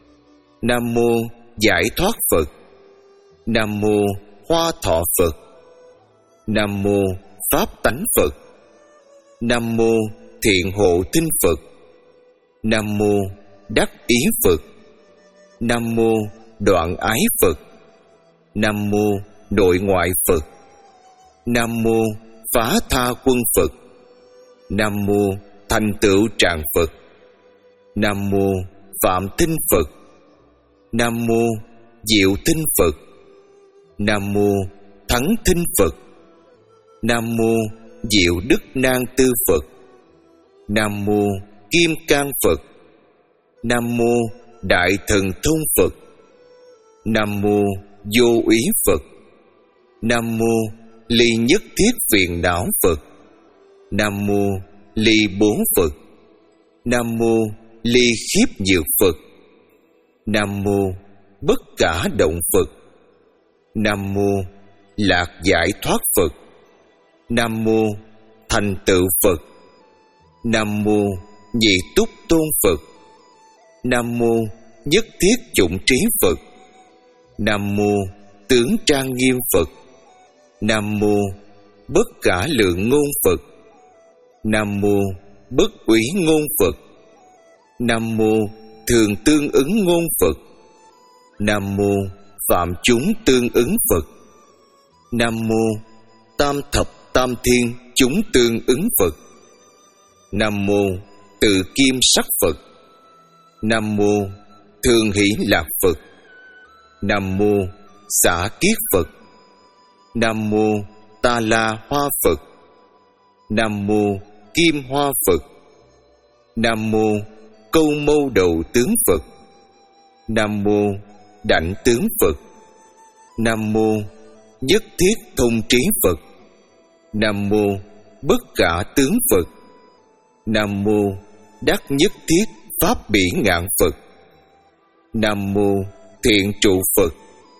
Nam mô Giải Thoát Phật. Nam mô Hoa Thọ Phật. Nam mô Pháp Tánh Phật. Nam mô Thiện Hộ Tinh Phật. Nam mô Đắc Ý Phật. Nam mô Đoạn Ái Phật. Nam mô Nội Ngoại Phật. Nam mô Phá Tha Quân Phật. Nam mô Thành Tựu Tràng Phật. Nam mô Phạm Tinh Phật. Nam mô Diệu Tinh Phật. Nam mô Thắng Tinh Phật. Nam mô Diệu Đức Nan Tư Phật. Nam mô Kim Cang Phật. Nam mô Đại Thần Thông Phật. Nam mô Vô Úy Phật. Nam mô Ly Nhất Thiết Phiền Não Phật. Nam mô Ly Bố Phật. Nam mô Ly Khiếp Nhược Phật. Nam mô Bất Cả Động Phật. Nam mô Lạc Giải Thoát Phật. Nam mô Thành Tựu Phật. Nam mô Nhị Túc Tôn Phật. Nam mô Nhất Thiết Chủng Trí Phật. Nam mô Tướng Trang Nghiêm Phật. Nam mô Bất Cả Lượng Ngôn Phật. Nam mô Bất Úy Ngôn Phật. Nam mô Thường Tương Ứng Ngôn Phật. Nam mô Phạm Chúng Tương Ứng Phật. Nam mô Tam Thập Tam Thiên Chúng Tương Ứng Phật. Nam mô Tự Kim Sắc Phật. Nam mô Thường Hỷ Lạc Phật. Nam mô Xả Kiết Phật. Nam mô Ta La Hoa Phật. Nam mô Kim Hoa Phật. Nam mô Câu Mâu Đầu Tướng Phật. Nam mô Đảnh Tướng Phật. Nam mô Nhất Thiết Thông Trí Phật. Nam mô Bất Cả Tướng Phật. Nam mô Đắc Nhất Thiết Pháp Bỉ Ngạn Phật. Nam mô Thiện Trụ Phật.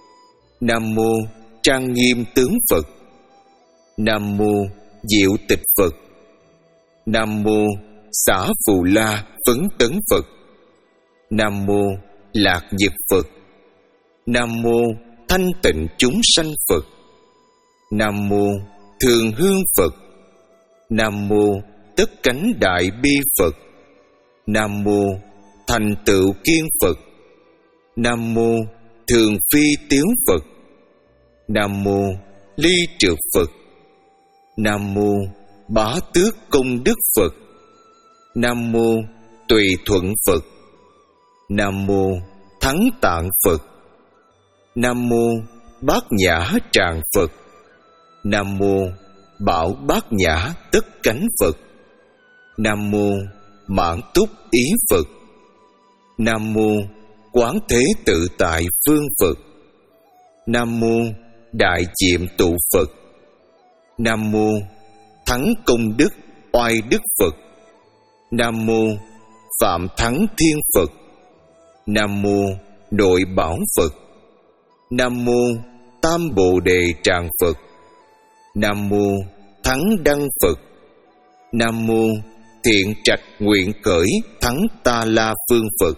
Nam mô Trang Nghiêm Tướng Phật. Nam mô Diệu Tịch Phật. Nam mô Xả Phù La Phấn Tấn Phật. Nam mô Lạc Nhật Phật. Nam mô Thanh Tịnh Chúng Sanh Phật. Nam mô Thường Hương Phật. Nam mô Tất Cánh Đại Bi Phật. Nam mô Thành Tựu Kiên Phật. Nam mô Thường Phi Tiếu Phật. Nam mô Ly Trượt Phật. Nam mô Bá Tước Công Đức Phật. Nam mô Tùy Thuận Phật. Nam mô Thắng Tạng Phật. Nam mô Bát Nhã Tràng Phật. Nam mô Bảo Bát Nhã Tất Cánh Phật. Nam mô Mãn Túc Ý Phật. Nam mô Quán Thế Tự Tại Phương Phật. Nam mô Đại Diệm Tụ Phật. Nam mô Thắng Công Đức Oai Đức Phật. Nam mô Phạm Thắng Thiên Phật. Nam mô Nội Bảo Phật. Nam mô Tam Bồ Đề Tràng Phật. Nam mô Thắng Đăng Phật. Nam mô Thiện Trạch Nguyện Cởi Thắng Ta La Phương Phật.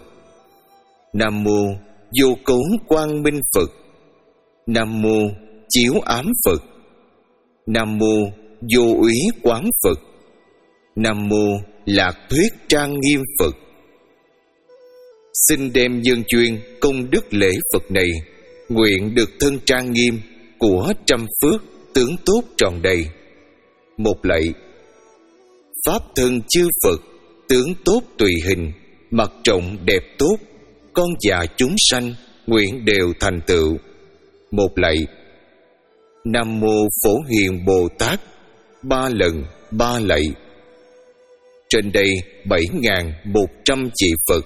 Nam mô Vô Cấu Quang Minh Phật. Nam mô Chiếu Ám Phật. Nam mô Vô Úy Quán Phật. Nam mô Lạc Thuyết Trang Nghiêm Phật. Xin đem dân chuyên công đức lễ Phật này, nguyện được thân trang nghiêm của trăm phước tướng tốt tròn đầy. Một lạy. Pháp thân chư Phật tướng tốt tùy hình, mặt trọng đẹp tốt, con và chúng sanh nguyện đều thành tựu. Một lạy. Nam mô Phổ Hiền Bồ Tát, ba lần ba lạy. Trên đây bảy nghìn một trăm vị Phật.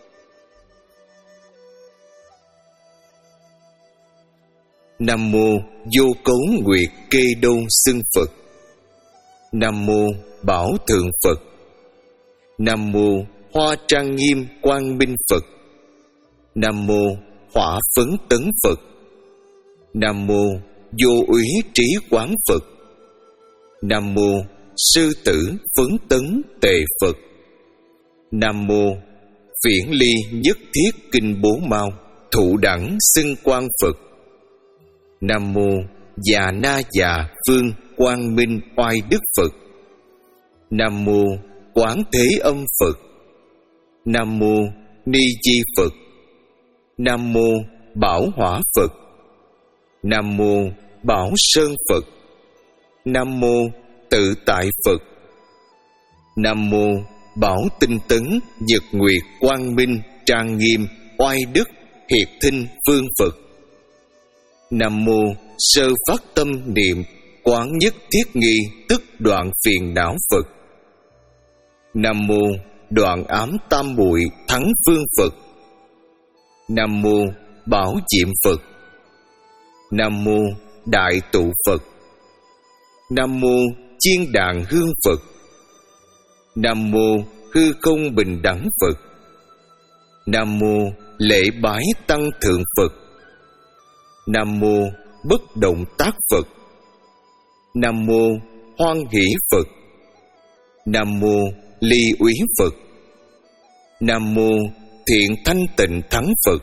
Nam mô Vô Cấu Nguyệt Kê Đôn Xưng Phật. Nam mô Bảo Thượng Phật. Nam mô Hoa Trang Nghiêm Quang Minh Phật. Nam mô Hỏa Phấn Tấn Phật. Nam mô Vô Úy Trí Quán Phật. Nam mô Sư Tử Phấn Tấn Tề Phật. Nam mô Viễn Ly Nhất Thiết Kinh Bố Mau Thụ Đẳng Xưng Quang Phật. Nam mô Già Na Già Phương Quang Minh Oai Đức Phật. Nam mô Quán Thế Âm Phật. Nam mô Ni Di Phật. Nam mô Bảo Hỏa Phật. Nam mô Bảo Sơn Phật. Nam mô Tự Tại Phật. Nam mô Bảo Tinh Tấn Nhật Nguyệt Quang Minh Trang Nghiêm Oai Đức Hiệp Thinh Phương Phật. Nam mô Sơ Phát Tâm Niệm Quán Nhất Thiết Nghi Tức Đoạn Phiền Não Phật. Nam mô Đoạn Ám Tam Muội Thắng Phương Phật. Nam mô Bảo Diệm Phật. Nam mô Đại Tụ Phật. Nam mô Chiên Đàn Hương Phật. Nam mô Hư Không Bình Đẳng Phật. Nam mô Lễ Bái Tăng Thượng Phật. Nam mô Bất Động Tác Phật. Nam mô Hoan Hỷ Phật. Nam mô Ly Úy Phật. Nam mô Thiện Thanh Tịnh Thắng Phật.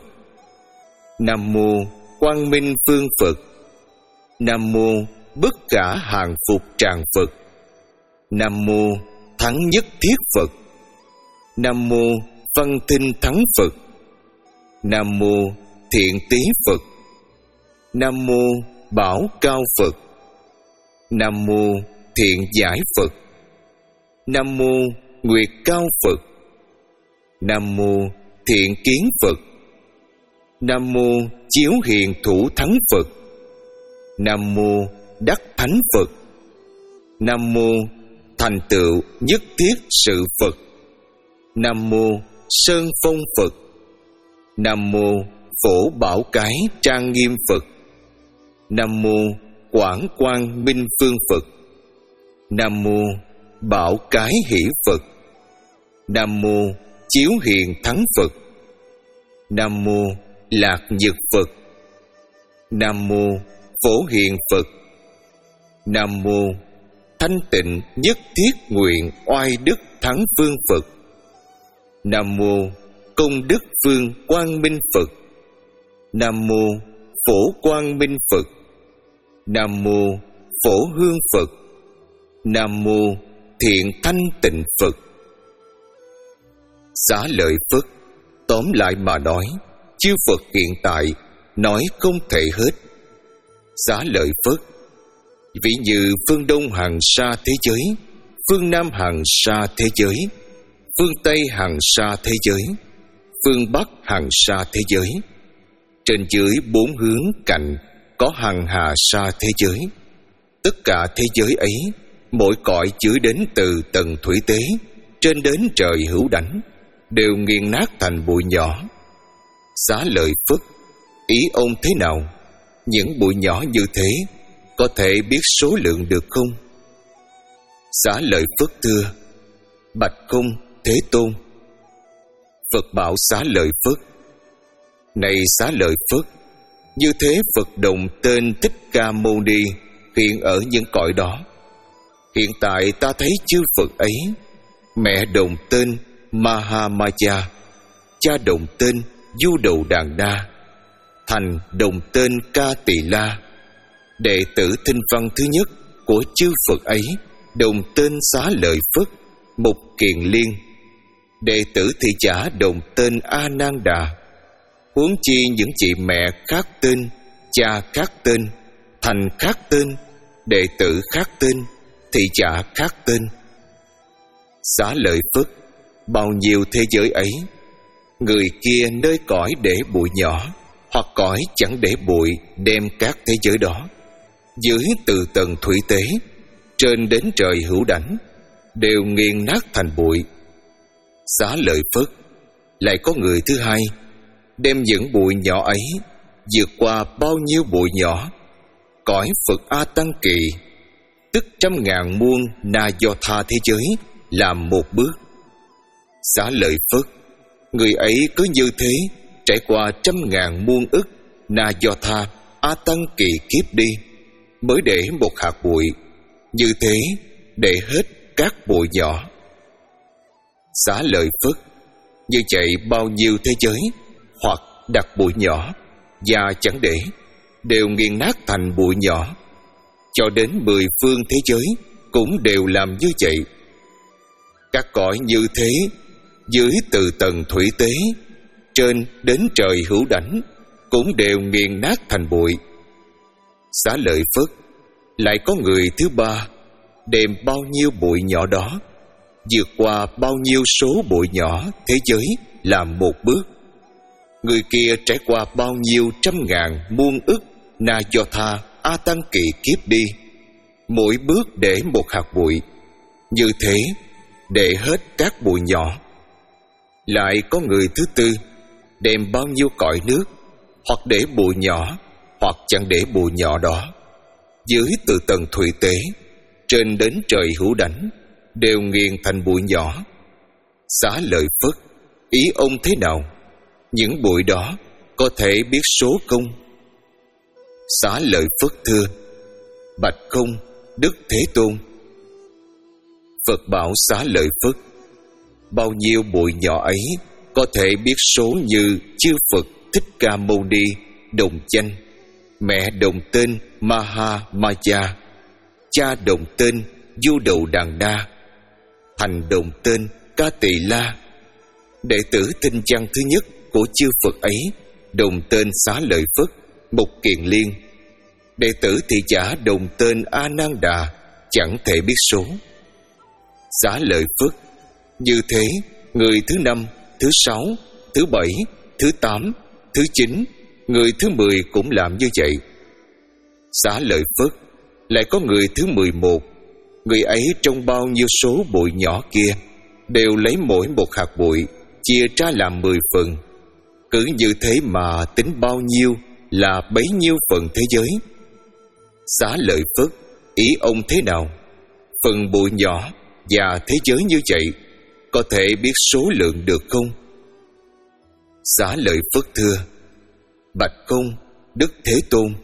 Nam mô Quang Minh Phương Phật. Nam mô Bất Khả Hàng Phục Tràng Phật. Nam mô Thắng Nhất Thiết Phật. Nam mô Văn Thinh Thắng Phật. Nam mô Thiện Tý Phật. Nam mô Bảo Cao Phật. Nam mô Thiện Giải Phật. Nam mô Nguyệt Cao Phật. Nam mô Thiện Kiến Phật. Nam mô Chiếu Hiền Thủ Thắng Phật. Nam mô Đắc Thánh Phật. Nam mô Thành Tựu Nhất Thiết Sự Phật. Nam mô Sơn Phong Phật. Nam mô Phổ Bảo Cái Trang Nghiêm Phật. Nam mô Quảng Quang Minh Phương Phật. Nam mô Bảo Cái Hỷ Phật. Nam mô Chiếu Hiền Thắng Phật. Nam mô Lạc Nhật Phật. Nam mô Phổ Hiền Phật. Nam mô Thanh Tịnh Nhất Thiết Nguyện Oai Đức Thắng Phương Phật. Nam mô Công Đức Phương Quang Minh Phật. Nam mô Phổ Quang Minh Phật. Nam mô Phổ Hương Phật. Nam mô Thiện Thanh Tịnh Phật. Xá lợi Phất. Tóm lại mà nói, chư Phật hiện tại nói không thể hết. Xá lợi Phất. Ví như phương Đông hàng xa thế giới, phương Nam hàng xa thế giới, phương Tây hàng xa thế giới, phương Bắc hàng xa thế giới. Trên dưới bốn hướng cạnh có hàng hà xa thế giới. Tất cả thế giới ấy, mỗi cõi chứa đến từ tầng thủy tế trên đến trời hữu đảnh, đều nghiền nát thành bụi nhỏ. Xá lợi Phất. Ý ông thế nào? Những bụi nhỏ như thế có thể biết số lượng được không? Xá lợi Phất thưa: Bạch không Thế Tôn. Phật bảo xá lợi Phất: Này xá lợi Phất, như thế Phật đồng tên Thích Ca Mâu Ni hiện ở những cõi đó. Hiện tại ta thấy chư Phật ấy, mẹ đồng tên Mahamaya, cha đồng tên Du Đầu Đàn Đa, thành đồng tên Ca Tỳ La. Đệ tử Thinh Văn thứ nhất của chư Phật ấy đồng tên xá lợi Phất, Mục Kiền Liên. Đệ tử Thị Giả đồng tên A Nan Đà. Huống chi những chị mẹ khác tên, cha khác tên, thành khác tên, đệ tử khác tên, thị giả khác tên. Xá lợi Phất, bao nhiêu thế giới ấy, người kia nơi cõi để bụi nhỏ, hoặc cõi chẳng để bụi đem các thế giới đó, dưới từ tầng thủy tế, trên đến trời hữu đảnh, đều nghiền nát thành bụi. Xá lợi Phất, lại có người thứ hai, đem những bụi nhỏ ấy vượt qua bao nhiêu bụi nhỏ, cõi Phật A Tăng Kỳ, tức trăm ngàn muôn Na Do Tha thế giới, làm một bước. Xá lợi Phất, người ấy cứ như thế trải qua trăm ngàn muôn ức Na Do Tha A Tăng Kỳ kiếp đi, mới để một hạt bụi, như thế để hết các bụi nhỏ. Xá lợi Phất, như vậy bao nhiêu thế giới, hoặc đặt bụi nhỏ và chẳng để, đều nghiền nát thành bụi nhỏ, cho đến mười phương thế giới cũng đều làm như vậy. Các cõi như thế, dưới từ tầng thủy tế, trên đến trời hữu đảnh, cũng đều nghiền nát thành bụi. Xá lợi Phất, lại có người thứ ba, đem bao nhiêu bụi nhỏ đó vượt qua bao nhiêu số bụi nhỏ thế giới, làm một bước. Người kia trải qua bao nhiêu trăm ngàn muôn ức Na Do Tha A Tăng Kỳ kiếp đi, mỗi bước để một hạt bụi, như thế để hết các bụi nhỏ. Lại có người thứ tư, đem bao nhiêu cõi nước, hoặc để bụi nhỏ, hoặc chẳng để bụi nhỏ đó, dưới từ tầng thủy tế, trên đến trời hữu đảnh, đều nghiền thành bụi nhỏ. Xá lợi Phất, ý ông thế nào? Những bụi đó có thể biết số không? Xá lợi Phất thưa: bạch không, Đức Thế Tôn. Phật bảo Xá lợi Phất, bao nhiêu bụi nhỏ ấy có thể biết số như chư Phật Thích Ca Mâu Ni đồng danh, mẹ đồng tên Maha Maya, cha đồng tên Du Đầu Đàn Đa, thành đồng tên Ca Tỳ La. Đệ tử Thinh Văn thứ nhất của chư Phật ấy đồng tên Xá lợi Phất, Mục Kiền Liên. Đệ tử thị giả đồng tên A Nan Đà, chẳng thể biết số. Xá lợi Phất, như thế người thứ năm, thứ sáu, thứ bảy, thứ tám, thứ chín, người thứ mười cũng làm như vậy. Xá lợi Phất, lại có người thứ mười một, người ấy trong bao nhiêu số bụi nhỏ kia, đều lấy mỗi một hạt bụi chia ra làm mười phần, cứ như thế mà tính bao nhiêu là bấy nhiêu phần thế giới. Xá lợi Phất, ý ông thế nào? Phần bụi nhỏ và thế giới như vậy có thể biết số lượng được không? Xá lợi Phất thưa: bạch không, Đức Thế Tôn.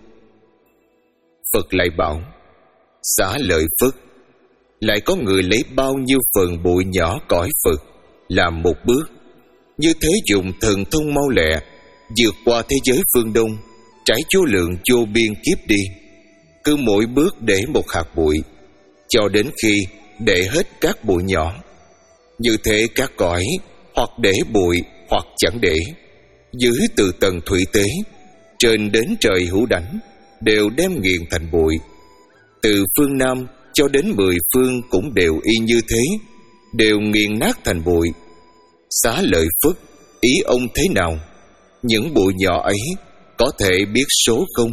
Phật lại bảo: Xá lợi Phất, lại có người lấy bao nhiêu phần bụi nhỏ cõi Phật làm một bước, như thế dùng thần thông mau lẹ vượt qua thế giới phương Đông, trải vô lượng vô biên kiếp đi, cứ mỗi bước để một hạt bụi, cho đến khi để hết các bụi nhỏ. Như thế các cõi hoặc để bụi hoặc chẳng để, dưới từ tầng thủy tế, trên đến trời hữu đảnh, đều đem nghiền thành bụi. Từ phương Nam cho đến mười phương cũng đều y như thế, đều nghiền nát thành bụi. Xá lợi Phất, ý ông thế nào? Những bụi nhỏ ấy có thể biết số không?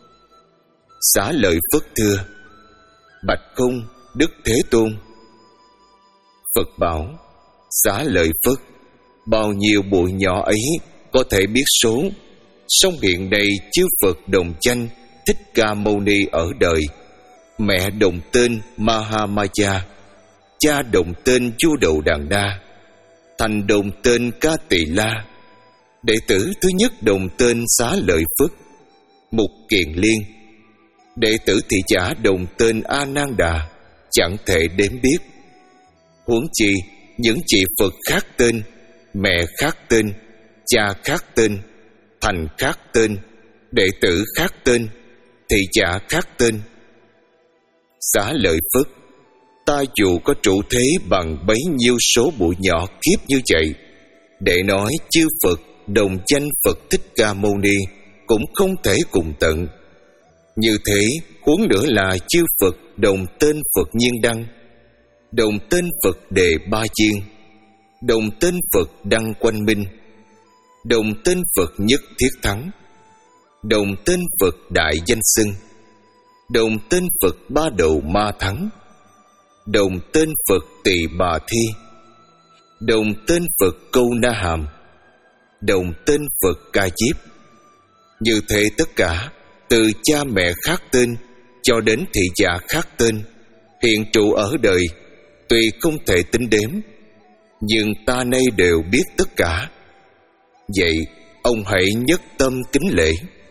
Xá lợi Phất thưa: bạch không, Đức Thế Tôn. Phật bảo: Xá lợi Phất, bao nhiêu bụi nhỏ ấy có thể biết số, song hiện nay chư Phật đồng danh Thích Ca Mâu Ni ở đời, mẹ đồng tên Mahamaya, cha đồng tên Du Đầu Đàn Đa, thành đồng tên Ca Tỳ La. Đệ tử thứ nhất đồng tên Xá lợi Phất, Mục Kiền Liên. Đệ tử thị giả đồng tên A Nan Đà, chẳng thể đếm biết. Huống chi những chị Phật khác tên, mẹ khác tên, cha khác tên, thành khác tên, đệ tử khác tên, thị giả khác tên. Xá lợi Phất, ta dù có trụ thế bằng bấy nhiêu số bụi nhỏ kiếp như vậy, để nói chư Phật đồng danh Phật Thích Ca Mâu Ni cũng không thể cùng tận. Như thế huống nữa là chư Phật đồng tên Phật Nhiên Đăng, đồng tên Phật Đề Ba Chiên, đồng tên Phật Đăng Quanh Minh, đồng tên Phật nhất thiết thắng, đồng tên Phật đại danh xưng, đồng tên Phật ba đầu ma thắng, đồng tên Phật tỳ bà thi, đồng tên Phật câu na hàm, đồng tên Phật ca diếp. Như thế tất cả, từ cha mẹ khác tên cho đến thị giả khác tên, hiện trụ ở đời, tuy không thể tính đếm, nhưng ta nay đều biết tất cả. Vậy ông hãy nhất tâm kính lễ.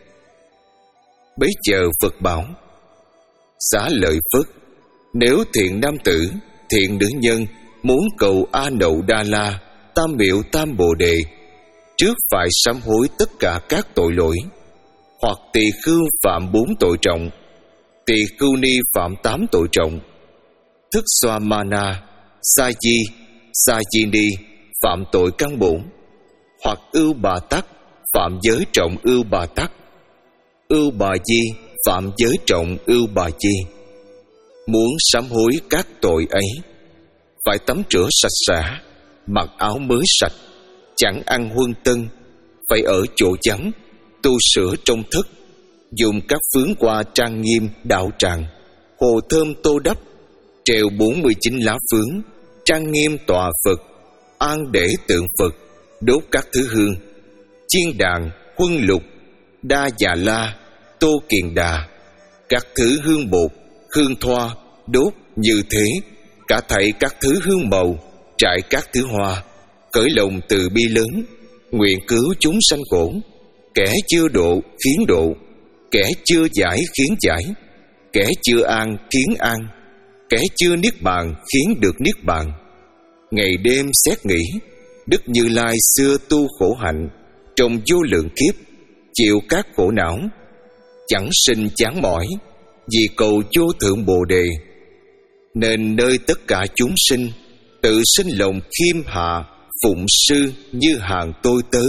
Bấy giờ Phật bảo: Xá lợi Phất, nếu thiện nam tử, thiện nữ nhân muốn cầu A Nậu Đa La, Tam Miệu Tam Bồ Đề, trước phải sám hối tất cả các tội lỗi. Hoặc tỳ khưu phạm bốn tội trọng, tỳ khưu ni phạm tám tội trọng, Thức Xoa Ma Na, Sa Di, Sa Di Ni phạm tội căn bổn. Hoặc Ưu Bà Tắc phạm giới trọng Ưu Bà Tắc, Ưu Bà Di phạm giới trọng Ưu Bà Di. Muốn sám hối các tội ấy, phải tắm rửa sạch sẽ, mặc áo mới sạch, chẳng ăn huân tân, phải ở chỗ vắng, tu sửa trong thất, dùng các phướng hoa trang nghiêm đạo tràng, hồ thơm tô đắp, treo bốn mươi chín lá phướng, trang nghiêm tòa Phật, an để tượng Phật, đốt các thứ hương, chiên đàn, huân lục, đa già la, tô kiền đà, các thứ hương bột, hương thoa, đốt như thế, cả thảy các thứ hương màu, trải các thứ hoa, cởi lòng từ bi lớn, nguyện cứu chúng sanh khổ. Kẻ chưa độ khiến độ, kẻ chưa giải khiến giải, kẻ chưa an khiến an, kẻ chưa niết bàn khiến được niết bàn. Ngày đêm xét nghĩ, Đức Như Lai xưa tu khổ hạnh, trong vô lượng kiếp, chịu các khổ não, chẳng sinh chán mỏi, vì cầu vô thượng Bồ Đề. Nên nơi tất cả chúng sinh, tự sinh lòng khiêm hạ, phụng sư như hàng tôi tớ.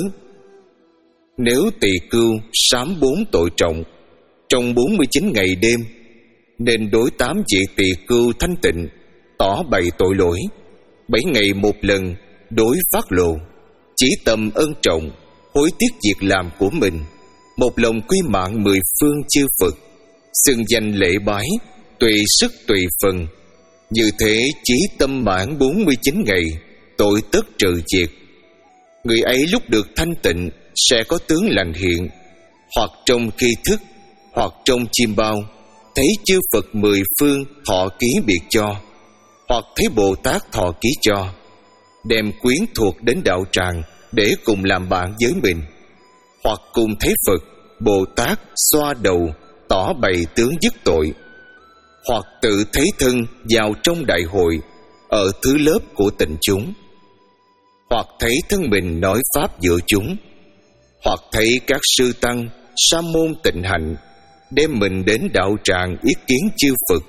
Nếu tỳ khưu sám bốn tội trọng trong bốn mươi chín ngày đêm, nên đối tám vị tỳ khưu thanh tịnh, tỏ bày tội lỗi, bảy ngày một lần đối phát lộ, chỉ tâm ân trọng, hối tiếc việc làm của mình, một lòng quy mạng mười phương chư Phật, xưng danh lễ bái, tùy sức tùy phần. Như thế chí tâm mãn bốn mươi chín ngày, tội tất trừ diệt. Người ấy lúc được thanh tịnh sẽ có tướng lành hiện, hoặc trong khi thức, hoặc trong chim bao, thấy chư Phật mười phương thọ ký biệt cho, hoặc thấy Bồ Tát thọ ký cho, đem quyến thuộc đến đạo tràng để cùng làm bạn với mình, hoặc cùng thấy Phật, Bồ Tát xoa đầu tỏ bày tướng dứt tội, hoặc tự thấy thân vào trong đại hội ở thứ lớp của tịnh chúng, hoặc thấy thân mình nói pháp giữa chúng, hoặc thấy các sư tăng sa môn tịnh hạnh đem mình đến đạo tràng yết kiến chư Phật.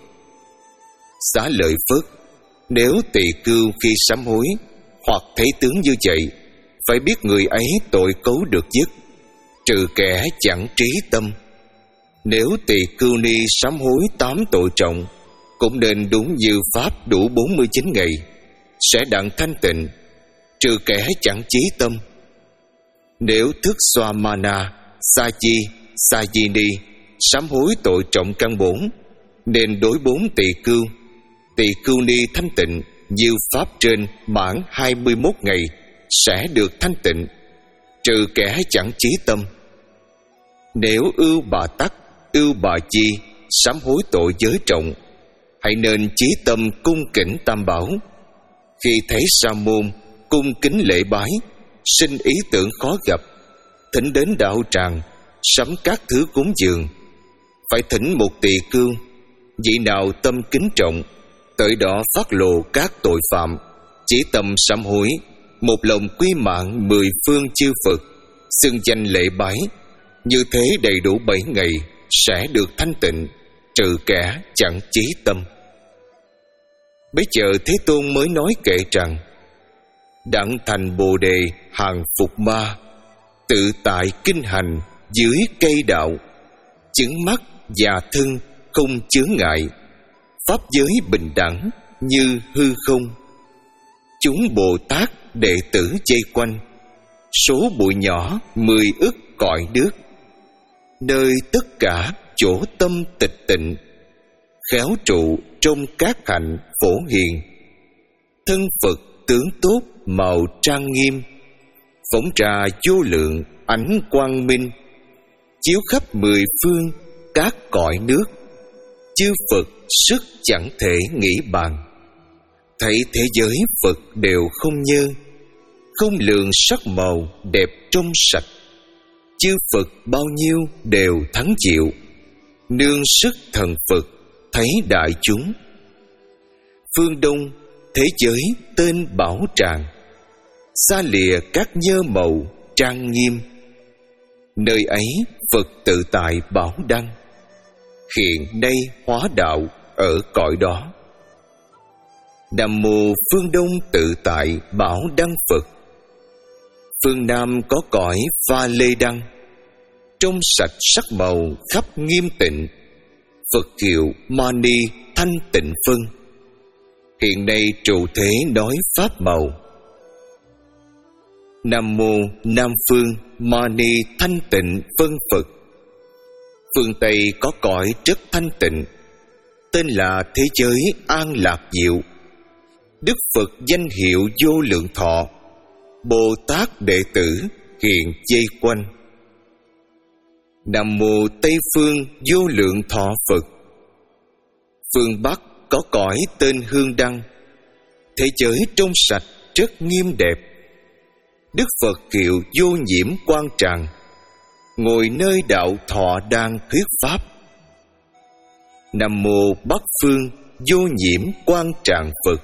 Xá lợi Phất, nếu tỳ khưu khi sám hối hoặc thấy tướng như vậy, phải biết người ấy tội cấu được dứt, trừ kẻ chẳng trí tâm. Nếu tỳ khưu ni sám hối tám tội trọng, cũng nên đúng như pháp đủ bốn mươi chín ngày, sẽ đặng thanh tịnh, trừ kẻ chẳng chí tâm. Nếu thức xoa mana, sa chi, sa di ni sám hối tội trọng căn bổn, nên đối bốn tỳ khưu, tỳ khưu ni thanh tịnh như pháp trên mãn hai mươi mốt ngày, sẽ được thanh tịnh, trừ kẻ chẳng chí tâm. Nếu ưu bà tắc, ưu bà chi sám hối tội giới trọng, hãy nên chí tâm cung kính tam bảo. Khi thấy sa môn cung kính lễ bái, sinh ý tưởng khó gặp, thỉnh đến đạo tràng sắm các thứ cúng dường, phải thỉnh một tỳ khưu, vị nào tâm kính trọng, tới đó phát lộ các tội phạm, chỉ tâm sám hối, một lòng quy mạng mười phương chư Phật, xưng danh lễ bái, như thế đầy đủ bảy ngày, sẽ được thanh tịnh, trừ kẻ chẳng chí tâm. Bấy giờ Thế Tôn mới nói kệ rằng: đặng thành Bồ Đề hàng phục ma, tự tại kinh hành dưới cây đạo, chứng mắt và thân không chướng ngại, pháp giới bình đẳng như hư không. Chúng Bồ Tát đệ tử dây quanh, số bụi nhỏ mười ức cõi nước, nơi tất cả chỗ tâm tịch tịnh, khéo trụ trong các hạnh phổ hiền. Thân Phật tướng tốt màu trang nghiêm, phóng ra vô lượng ánh quang minh, chiếu khắp mười phương các cõi nước. Chư Phật sức chẳng thể nghĩ bàn, thấy thế giới Phật đều không nhơ, không lường sắc màu đẹp trong sạch. Chư Phật bao nhiêu đều thắng chịu, nương sức thần Phật thấy đại chúng. Phương Đông thế giới tên bảo tràng, xa lìa các nhơ màu trang nghiêm. Nơi ấy Phật tự tại bảo đăng, hiện nay hóa đạo ở cõi đó. Nam mô Phương Đông tự tại bảo đăng Phật. Phương Nam có cõi Pha Lê Đăng, trong sạch sắc màu khắp nghiêm tịnh, Phật hiệu Mani thanh tịnh phân. Hiện nay trụ thế nói pháp màu. Nam mô Nam Phương Mani thanh tịnh phân Phật. Phương Tây có cõi rất thanh tịnh, tên là thế giới an lạc diệu. Đức Phật danh hiệu vô lượng thọ, Bồ Tát đệ tử hiện dây quanh. Nam mô Tây Phương vô lượng thọ Phật. Phương Bắc có cõi tên Hương Đăng, thế giới trong sạch rất nghiêm đẹp. Đức Phật hiệu vô nhiễm quang tràng, ngồi nơi đạo thọ đang thuyết pháp. Nam mô Bắc Phương vô nhiễm quang tràng Phật.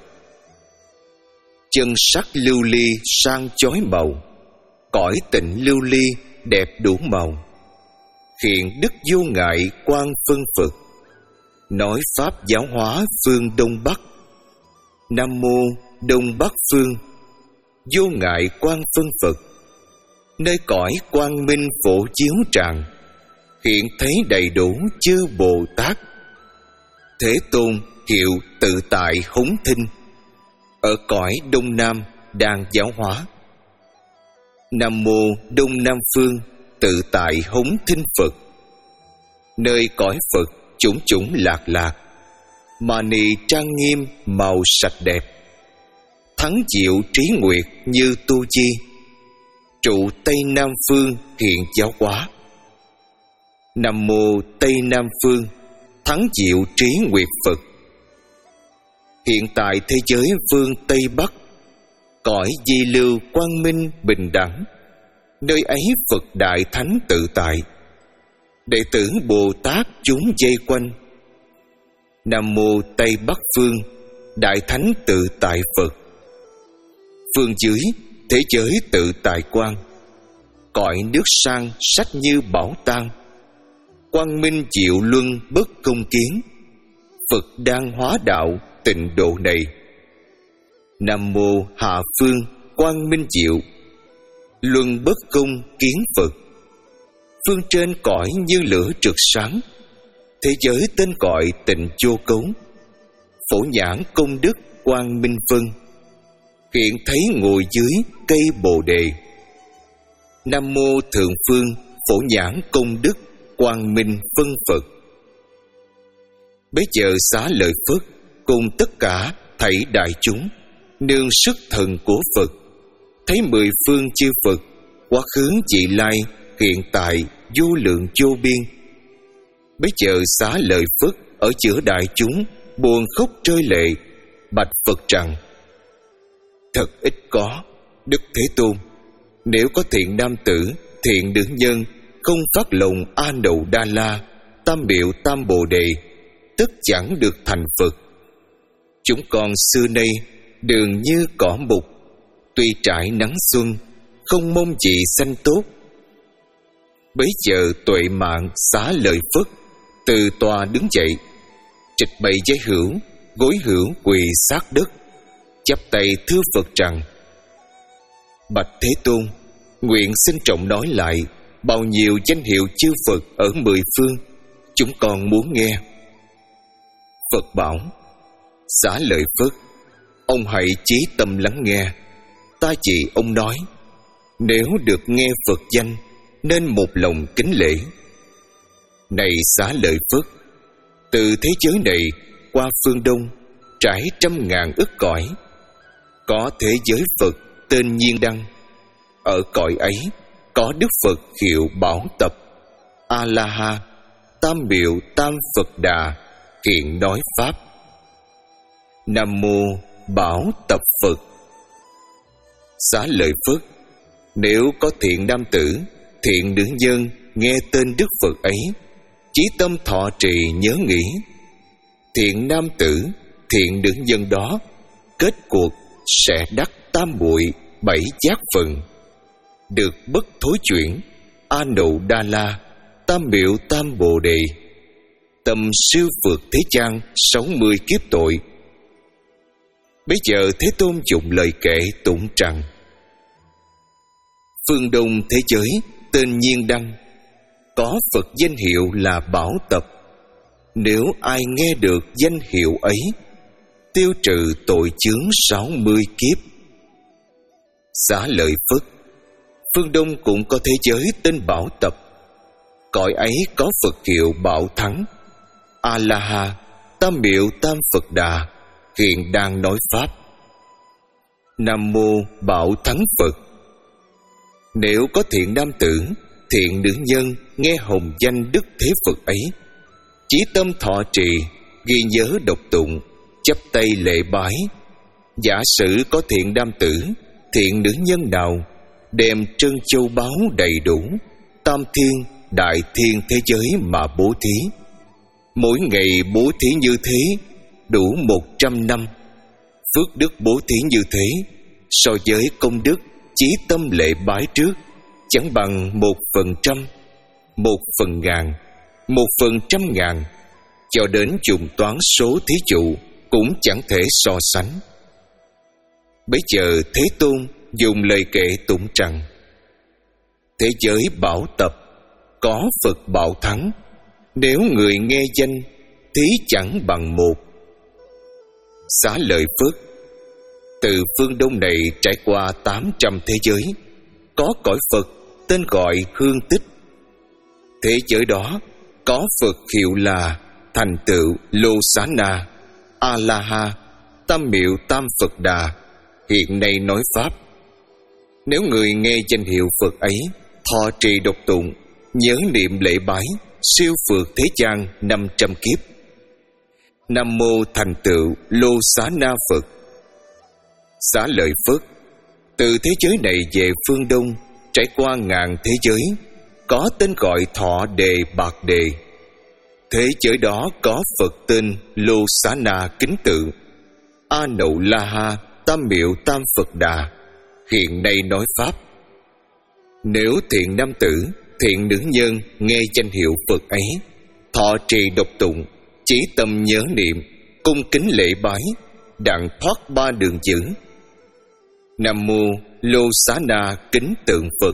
Chân sắc lưu ly sang chói màu, cõi tịnh lưu ly đẹp đủ màu. Hiện đức vô ngại quang phân Phật, nói pháp giáo hóa phương Đông Bắc. Nam mô Đông Bắc Phương vô ngại quang phân Phật. Nơi cõi quang minh phổ chiếu tràng, hiện thấy đầy đủ chư Bồ Tát. Thế Tôn hiệu tự tại hống thinh, ở cõi Đông Nam đang giáo hóa. Nam mô Đông Nam Phương tự tại hống thinh Phật. Nơi cõi Phật chủng chủng lạc lạc, Mani trang nghiêm màu sạch đẹp, thắng diệu trí nguyệt như tu chi. Trụ Tây Nam Phương hiện giáo hóa. Nam mô Tây Nam Phương thắng diệu trí nguyệt Phật. Hiện tại thế giới phương Tây Bắc, cõi di lưu quang minh bình đẳng, nơi ấy Phật đại thánh tự tại, đệ tử Bồ Tát chúng dây quanh. Nam mô Tây Bắc Phương đại thánh tự tại Phật. Phương dưới thế giới tự tại quang, cõi nước sang sách như bảo tang, quang minh diệu luân bất công kiến. Phật đang hóa đạo tịnh độ này. Nam mô Hạ Phương quang minh diệu, luân bất công kiến Phật. Phương trên cõi như lửa rực sáng, thế giới tên cõi tịnh vô cấu. Phổ nhãn công đức quang minh phân, hiện thấy ngồi dưới cây bồ đề. Nam mô Thượng Phương phổ nhãn công đức quang minh phân Phật. Bấy giờ xá lợi Phất cùng tất cả thảy đại chúng, nương sức thần của Phật, thấy mười phương chư Phật, quá khứ vị lai, hiện tại vô lượng vô biên. Bấy giờ xá lợi Phất ở giữa đại chúng, buồn khóc rơi lệ, bạch Phật rằng: thật ít có, Đức Thế Tôn, nếu có thiện nam tử, thiện nữ nhân, không phát lòng A Nậu Đa La, tam biểu tam bồ đề, tất chẳng được thành Phật. Chúng con xưa nay đường như cỏ mục, tuy trải nắng xuân, không mong gì sanh tốt. Bấy giờ tuệ mạng xá lợi Phất từ tòa đứng dậy, trịch bày giấy hữu, gối hữu quỳ sát đất, chắp tay thưa Phật rằng: bạch Thế Tôn, nguyện xin trọng nói lại bao nhiêu danh hiệu chư Phật ở mười phương, chúng con muốn nghe. Phật bảo: xá lợi Phất, ông hãy chí tâm lắng nghe, ta chỉ ông nói. nếu được nghe Phật danh nên một lòng kính lễ. Này Xá Lợi Phất, từ thế giới này qua phương Đông trải trăm ngàn ức cõi, có thế giới Phật tên Nhiên Đăng. Ở cõi ấy có Đức Phật hiệu Bảo Tập, A-la-ha, Tam Miệu Tam Phật Đà hiện nói pháp. Nam mô Bảo Tập Phật. Xá Lợi Phất, nếu có thiện nam tử, thiện nữ nhân nghe tên Đức Phật ấy, chí tâm thọ trì nhớ nghĩ, thiện nam tử, thiện nữ nhân đó kết cuộc sẽ đắc tam muội bảy giác phần, được bất thối chuyển, A Nậu Đa La, Tam Miệu Tam Bồ Đề, tâm siêu vượt thế gian sáu mươi kiếp tội. Bây giờ Thế Tôn dùng lời kệ tụng rằng: phương Đông thế giới tên Nhiên Đăng, có Phật danh hiệu là Bảo Tập. Nếu ai nghe được danh hiệu ấy, tiêu trừ tội chướng sáu mươi kiếp. Xá Lợi Phất, phương Đông cũng có thế giới tên Bảo Tập. Cõi ấy có Phật hiệu Bảo Thắng, A-la-ha, Tam Miệu Tam Phật Đà hiện đang nói pháp. Nam mô Bảo Thắng Phật. Nếu có thiện nam tử, thiện nữ nhân nghe hồng danh Đức Thế Phật ấy, chí tâm thọ trì, ghi nhớ đọc tụng, chắp tay lễ bái. Giả sử có thiện nam tử, thiện nữ nhân nào đem trân châu báu đầy đủ, tam thiên, đại thiên thế giới mà bố thí, mỗi ngày bố thí như thế đủ một trăm năm, phước đức bố thí như thế so với công đức chí tâm lễ bái trước chẳng bằng một phần trăm, một phần ngàn, một phần trăm ngàn, cho đến dùng toán số thí dụ cũng chẳng thể so sánh. Bấy giờ Thế Tôn dùng lời kệ tụng rằng: thế giới Bảo Tập có Phật Bảo Thắng, nếu người nghe danh thí chẳng bằng một. Xá Lợi Phất, từ phương Đông này trải qua tám trăm thế giới, có cõi Phật tên gọi Hương Tích. Thế giới đó có Phật hiệu là Thành Tựu Lô Xá Na, A-la-ha, Tam Miệu Tam Phật Đà hiện nay nói pháp. Nếu người nghe danh hiệu Phật ấy, thọ trì độc tụng, nhớ niệm lễ bái, siêu phượt thế gian năm trăm kiếp. Nam mô Thành Tựu Lô Xá Na Phật. Xá Lợi Phất, từ thế giới này về phương Đông trải qua ngàn thế giới, có tên gọi Thọ Đề Bạc Đề. Thế giới đó có Phật tên Lô Xá Na Kính Tự, A Nậu La Ha, Tam Miệu Tam Phật Đà hiện nay nói pháp. Nếu thiện nam tử, thiện nữ nhân nghe danh hiệu Phật ấy, thọ trì độc tụng, chỉ tâm nhớ niệm, cung kính lễ bái, đặng thoát ba đường chữ. Nam mô Lô Xá Na Kính Tượng Phật.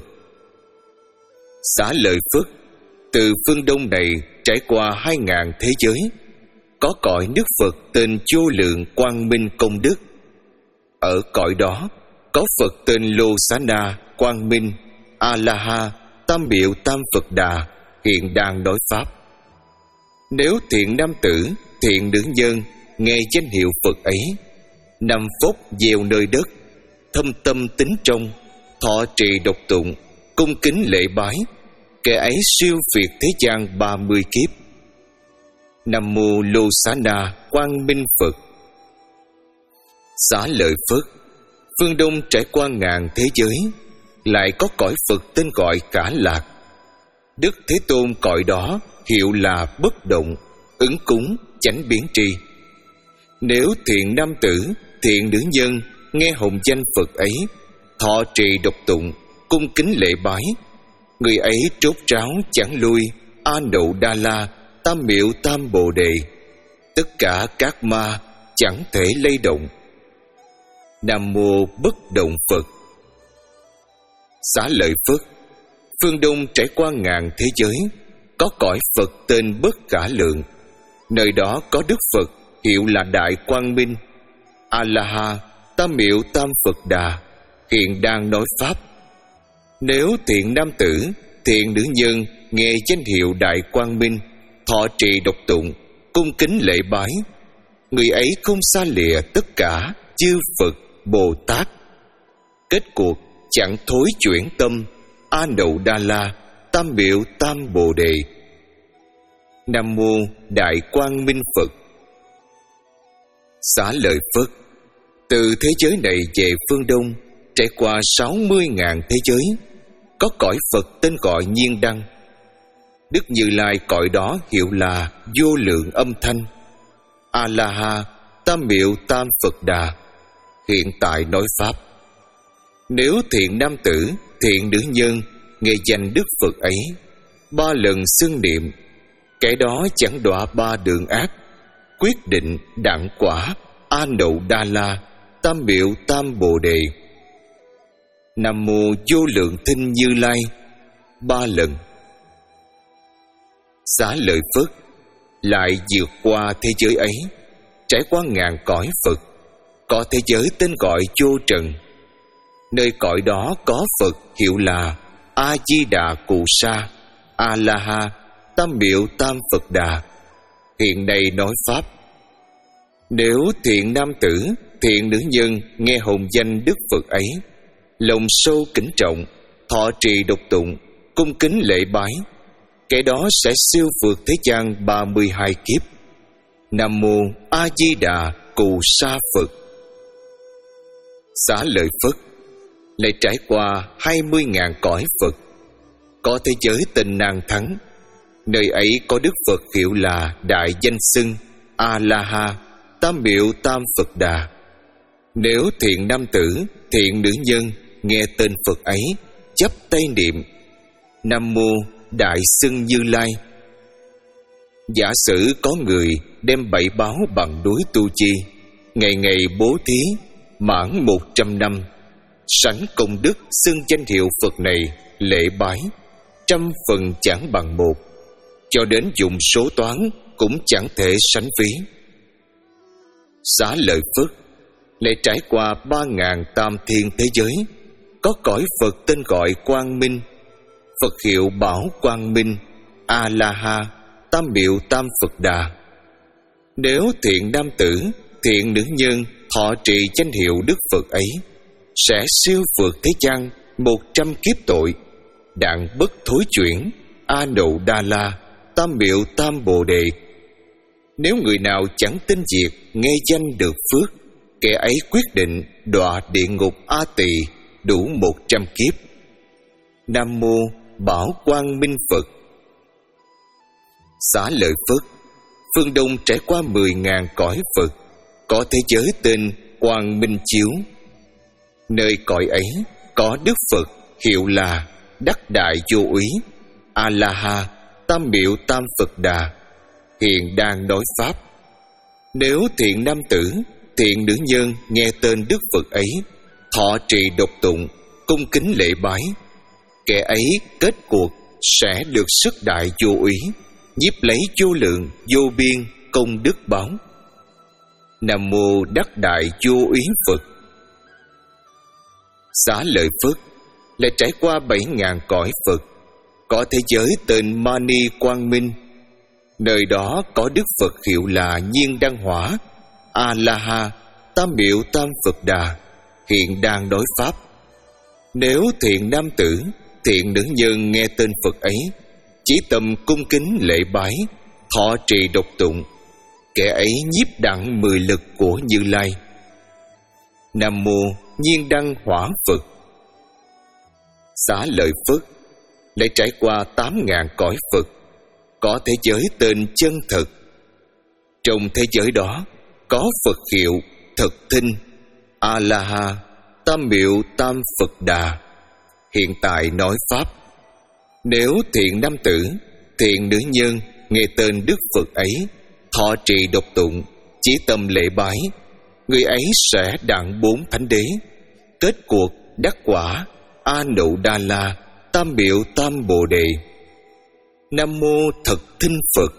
Xá Lợi Phất, từ phương Đông này trải qua hai ngàn thế giới, có cõi nước Phật tên Vô Lượng Quang Minh Công Đức. Ở cõi đó có Phật tên Lô Xá Na Quang Minh, A-la-ha, Tam Miệu Tam Phật Đà hiện đang nói pháp. Nếu thiện nam tử, thiện nữ nhân nghe danh hiệu Phật ấy, nằm phúc gieo nơi đất, thâm tâm tính trong, thọ trì độc tụng, cung kính lễ bái, kẻ ấy siêu việt thế gian ba mươi kiếp. Nam mô Lô Xá Na Quang Minh Phật. Xá Lợi Phất, phương Đông trải qua ngàn thế giới, lại có cõi Phật tên gọi Cả Lạc. Đức Thế Tôn cõi đó hiệu là Bất Động, ứng cúng, chánh biến tri. Nếu thiện nam tử, thiện nữ nhân nghe hồng danh Phật ấy, thọ trì độc tụng, cung kính lễ bái, người ấy trốt ráo chẳng lui, A Nậu Đa La, Tam Miệu Tam Bồ Đề, tất cả các ma chẳng thể lay động. Nam mô Bất Động Phật. Xá Lợi Phất, phương Đông trải qua ngàn thế giới, có cõi Phật tên Bất Khả Lượng. Nơi đó có Đức Phật hiệu là Đại Quang Minh, A-la-ha, Tam Miệu Tam Phật Đà hiện đang nói pháp. Nếu thiện nam tử, thiện nữ nhân nghe danh hiệu Đại Quang Minh, thọ trì đọc tụng, cung kính lễ bái, người ấy không xa lìa tất cả chư Phật Bồ Tát. Kết cuộc chẳng thối chuyển tâm, A Nậu Đa La, Tam Biểu Tam Bồ Đề. Nam Mô Đại Quang Minh Phật. Xá lợi Phất. Từ thế giới này về phương Đông, trải qua sáu mươi ngàn thế giới, có cõi Phật tên gọi Nhiên Đăng. Đức Như Lai cõi đó hiệu là Vô Lượng Âm Thanh. A La Ha, Tam Miệu Tam Phật Đà, hiện tại nói pháp. Nếu thiện nam tử, thiện nữ nhân nghe danh Đức Phật ấy, ba lần xưng niệm, kẻ đó chẳng đọa ba đường ác, quyết định đặng quả A Nậu Đa La, Tam Miệu Tam Bồ Đề. Nam Mô Vô Lượng Thinh Như Lai ba lần. Xá lợi Phất lại vượt qua thế giới ấy, trải qua ngàn cõi Phật, có thế giới tên gọi Vô Trần. Nơi cõi đó có Phật hiệu là A Di Đà Cụ Sa, A La Ha, Tam Miệu Tam Phật Đà, hiện nay nói pháp. Nếu thiện nam tử, thiện nữ nhân nghe hồng danh Đức Phật ấy, lòng sâu kính trọng, thọ trì độc tụng, cung kính lễ bái, kẻ đó sẽ siêu vượt thế gian ba mươi hai kiếp. Nam Mô A Di Đà Cụ Sa Phật. Xá lợi Phất lại trải qua hai mươi ngàn cõi Phật, có thế giới tên Nan Thắng. Nơi ấy có Đức Phật hiệu là Đại Danh Xưng, A La Ha, Tam Miệu Tam Phật Đà. Nếu thiện nam tử, thiện nữ nhân nghe tên Phật ấy, chắp tay niệm Nam Mô Đại Xưng Như Lai. Giả sử có người đem bảy báo bằng núi tu chi, ngày ngày bố thí, mãn một trăm năm, sẵn công đức xưng danh hiệu Phật này lễ bái, trăm phần chẳng bằng một, cho đến dùng số toán cũng chẳng thể sánh ví. Xá lợi Phất lại trải qua ba ngàn tam thiên thế giới, có cõi Phật tên gọi Quang Minh, Phật hiệu Bảo Quang Minh, A La Ha, Tam Miệu Tam Phật Đà. Nếu thiện nam tử, thiện nữ nhân thọ trì danh hiệu Đức Phật ấy, sẽ siêu vượt thế gian một trăm kiếp tội, đặng bất thối chuyển A Nậu Đa La, Tam Miệu Tam Bồ Đề. Nếu người nào chẳng tin việc nghe danh được phước, kẻ ấy quyết định đọa địa ngục A Tỳ đủ một trăm kiếp. Nam Mô Bảo Quang Minh Phật. Xá lợi Phất, phương Đông trải qua mười ngàn cõi Phật, có thế giới tên Quang Minh Chiếu. Nơi cõi ấy có Đức Phật hiệu là Đắc Đại Vô Úy, A La Ha, Tam Miệu Tam Phật Đà, hiện đang nói pháp. Nếu thiện nam tử, thiện nữ nhân nghe tên Đức Phật ấy, thọ trì độc tụng, cung kính lễ bái, kẻ ấy kết cuộc sẽ được sức đại vô úy, nhiếp lấy vô lượng vô biên công đức báo. Nam Mô Đắc Đại Vô Úy Phật. Xá lợi Phất lại trải qua bảy ngàn cõi Phật, có thế giới tên Mani Quang Minh. Nơi đó có Đức Phật hiệu là Nhiên Đăng Hỏa, A La Ha, Tam Miệu Tam Phật Đà, hiện đang nói pháp. Nếu thiện nam tử, thiện nữ nhân nghe tên Phật ấy, chỉ tầm cung kính lễ bái, thọ trì độc tụng, kẻ ấy nhiếp đặng mười lực của Như Lai. Nam Mô Nhiên Đăng Hỏa Phật. Xá lợi Phất lại trải qua tám ngàn cõi Phật, có thế giới tên Chân Thực. Trong thế giới đó có Phật hiệu Thực Thinh, A La Ha, Tam Miệu Tam Phật Đà, hiện tại nói pháp. Nếu thiện nam tử, thiện nữ nhân nghe tên Đức Phật ấy, thọ trì độc tụng, chỉ tâm lễ bái, người ấy sẽ đặng bốn thánh đế, kết cuộc đắc quả A Nậu Đa La, Tam Miệu Tam Bồ Đề. Nam Mô Thật Thinh Phật.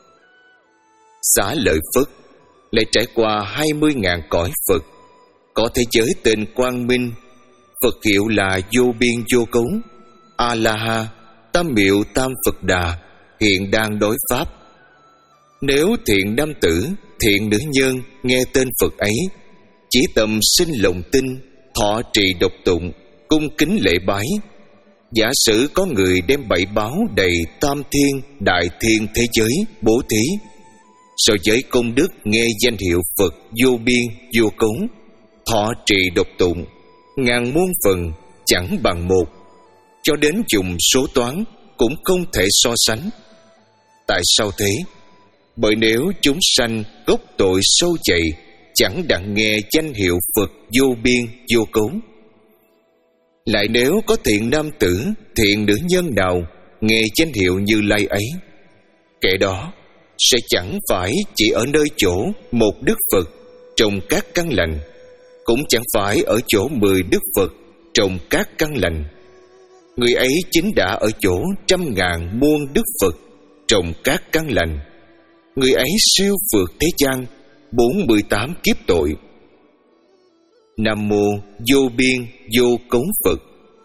Xá lợi Phất lại trải qua hai mươi ngàn cõi Phật, có thế giới tên Quang Minh, Phật hiệu là Vô Biên Vô Cấu, A-la-ha, Tam Miệu Tam Phật Đà hiện đang đối pháp. Nếu thiện nam tử, thiện nữ nhân nghe tên Phật ấy, chỉ tâm sinh lòng tin, thọ trì độc tụng, cung kính lễ bái. Giả sử có người đem bảy báo đầy tam thiên, đại thiên thế giới bố thí, so với công đức nghe danh hiệu Phật vô biên vô cấu, thọ trì độc tụng ngàn muôn phần chẳng bằng một, cho đến dùng số toán cũng không thể so sánh. Tại sao thế? Bởi nếu chúng sanh gốc tội sâu dày, chẳng đặng nghe danh hiệu Phật vô biên vô cấu. Lại nếu có thiện nam tử, thiện nữ nhân nào nghe danh hiệu Như Lai ấy, kẻ đó sẽ chẳng phải chỉ ở nơi chỗ một Đức Phật trồng các căn lành, cũng chẳng phải ở chỗ mười Đức Phật trồng các căn lành. Người ấy chính đã ở chỗ trăm ngàn muôn Đức Phật trồng các căn lành. Người ấy siêu vượt thế gian bốn mươi tám kiếp tội. Nam mô vô biên vô cấu Phật.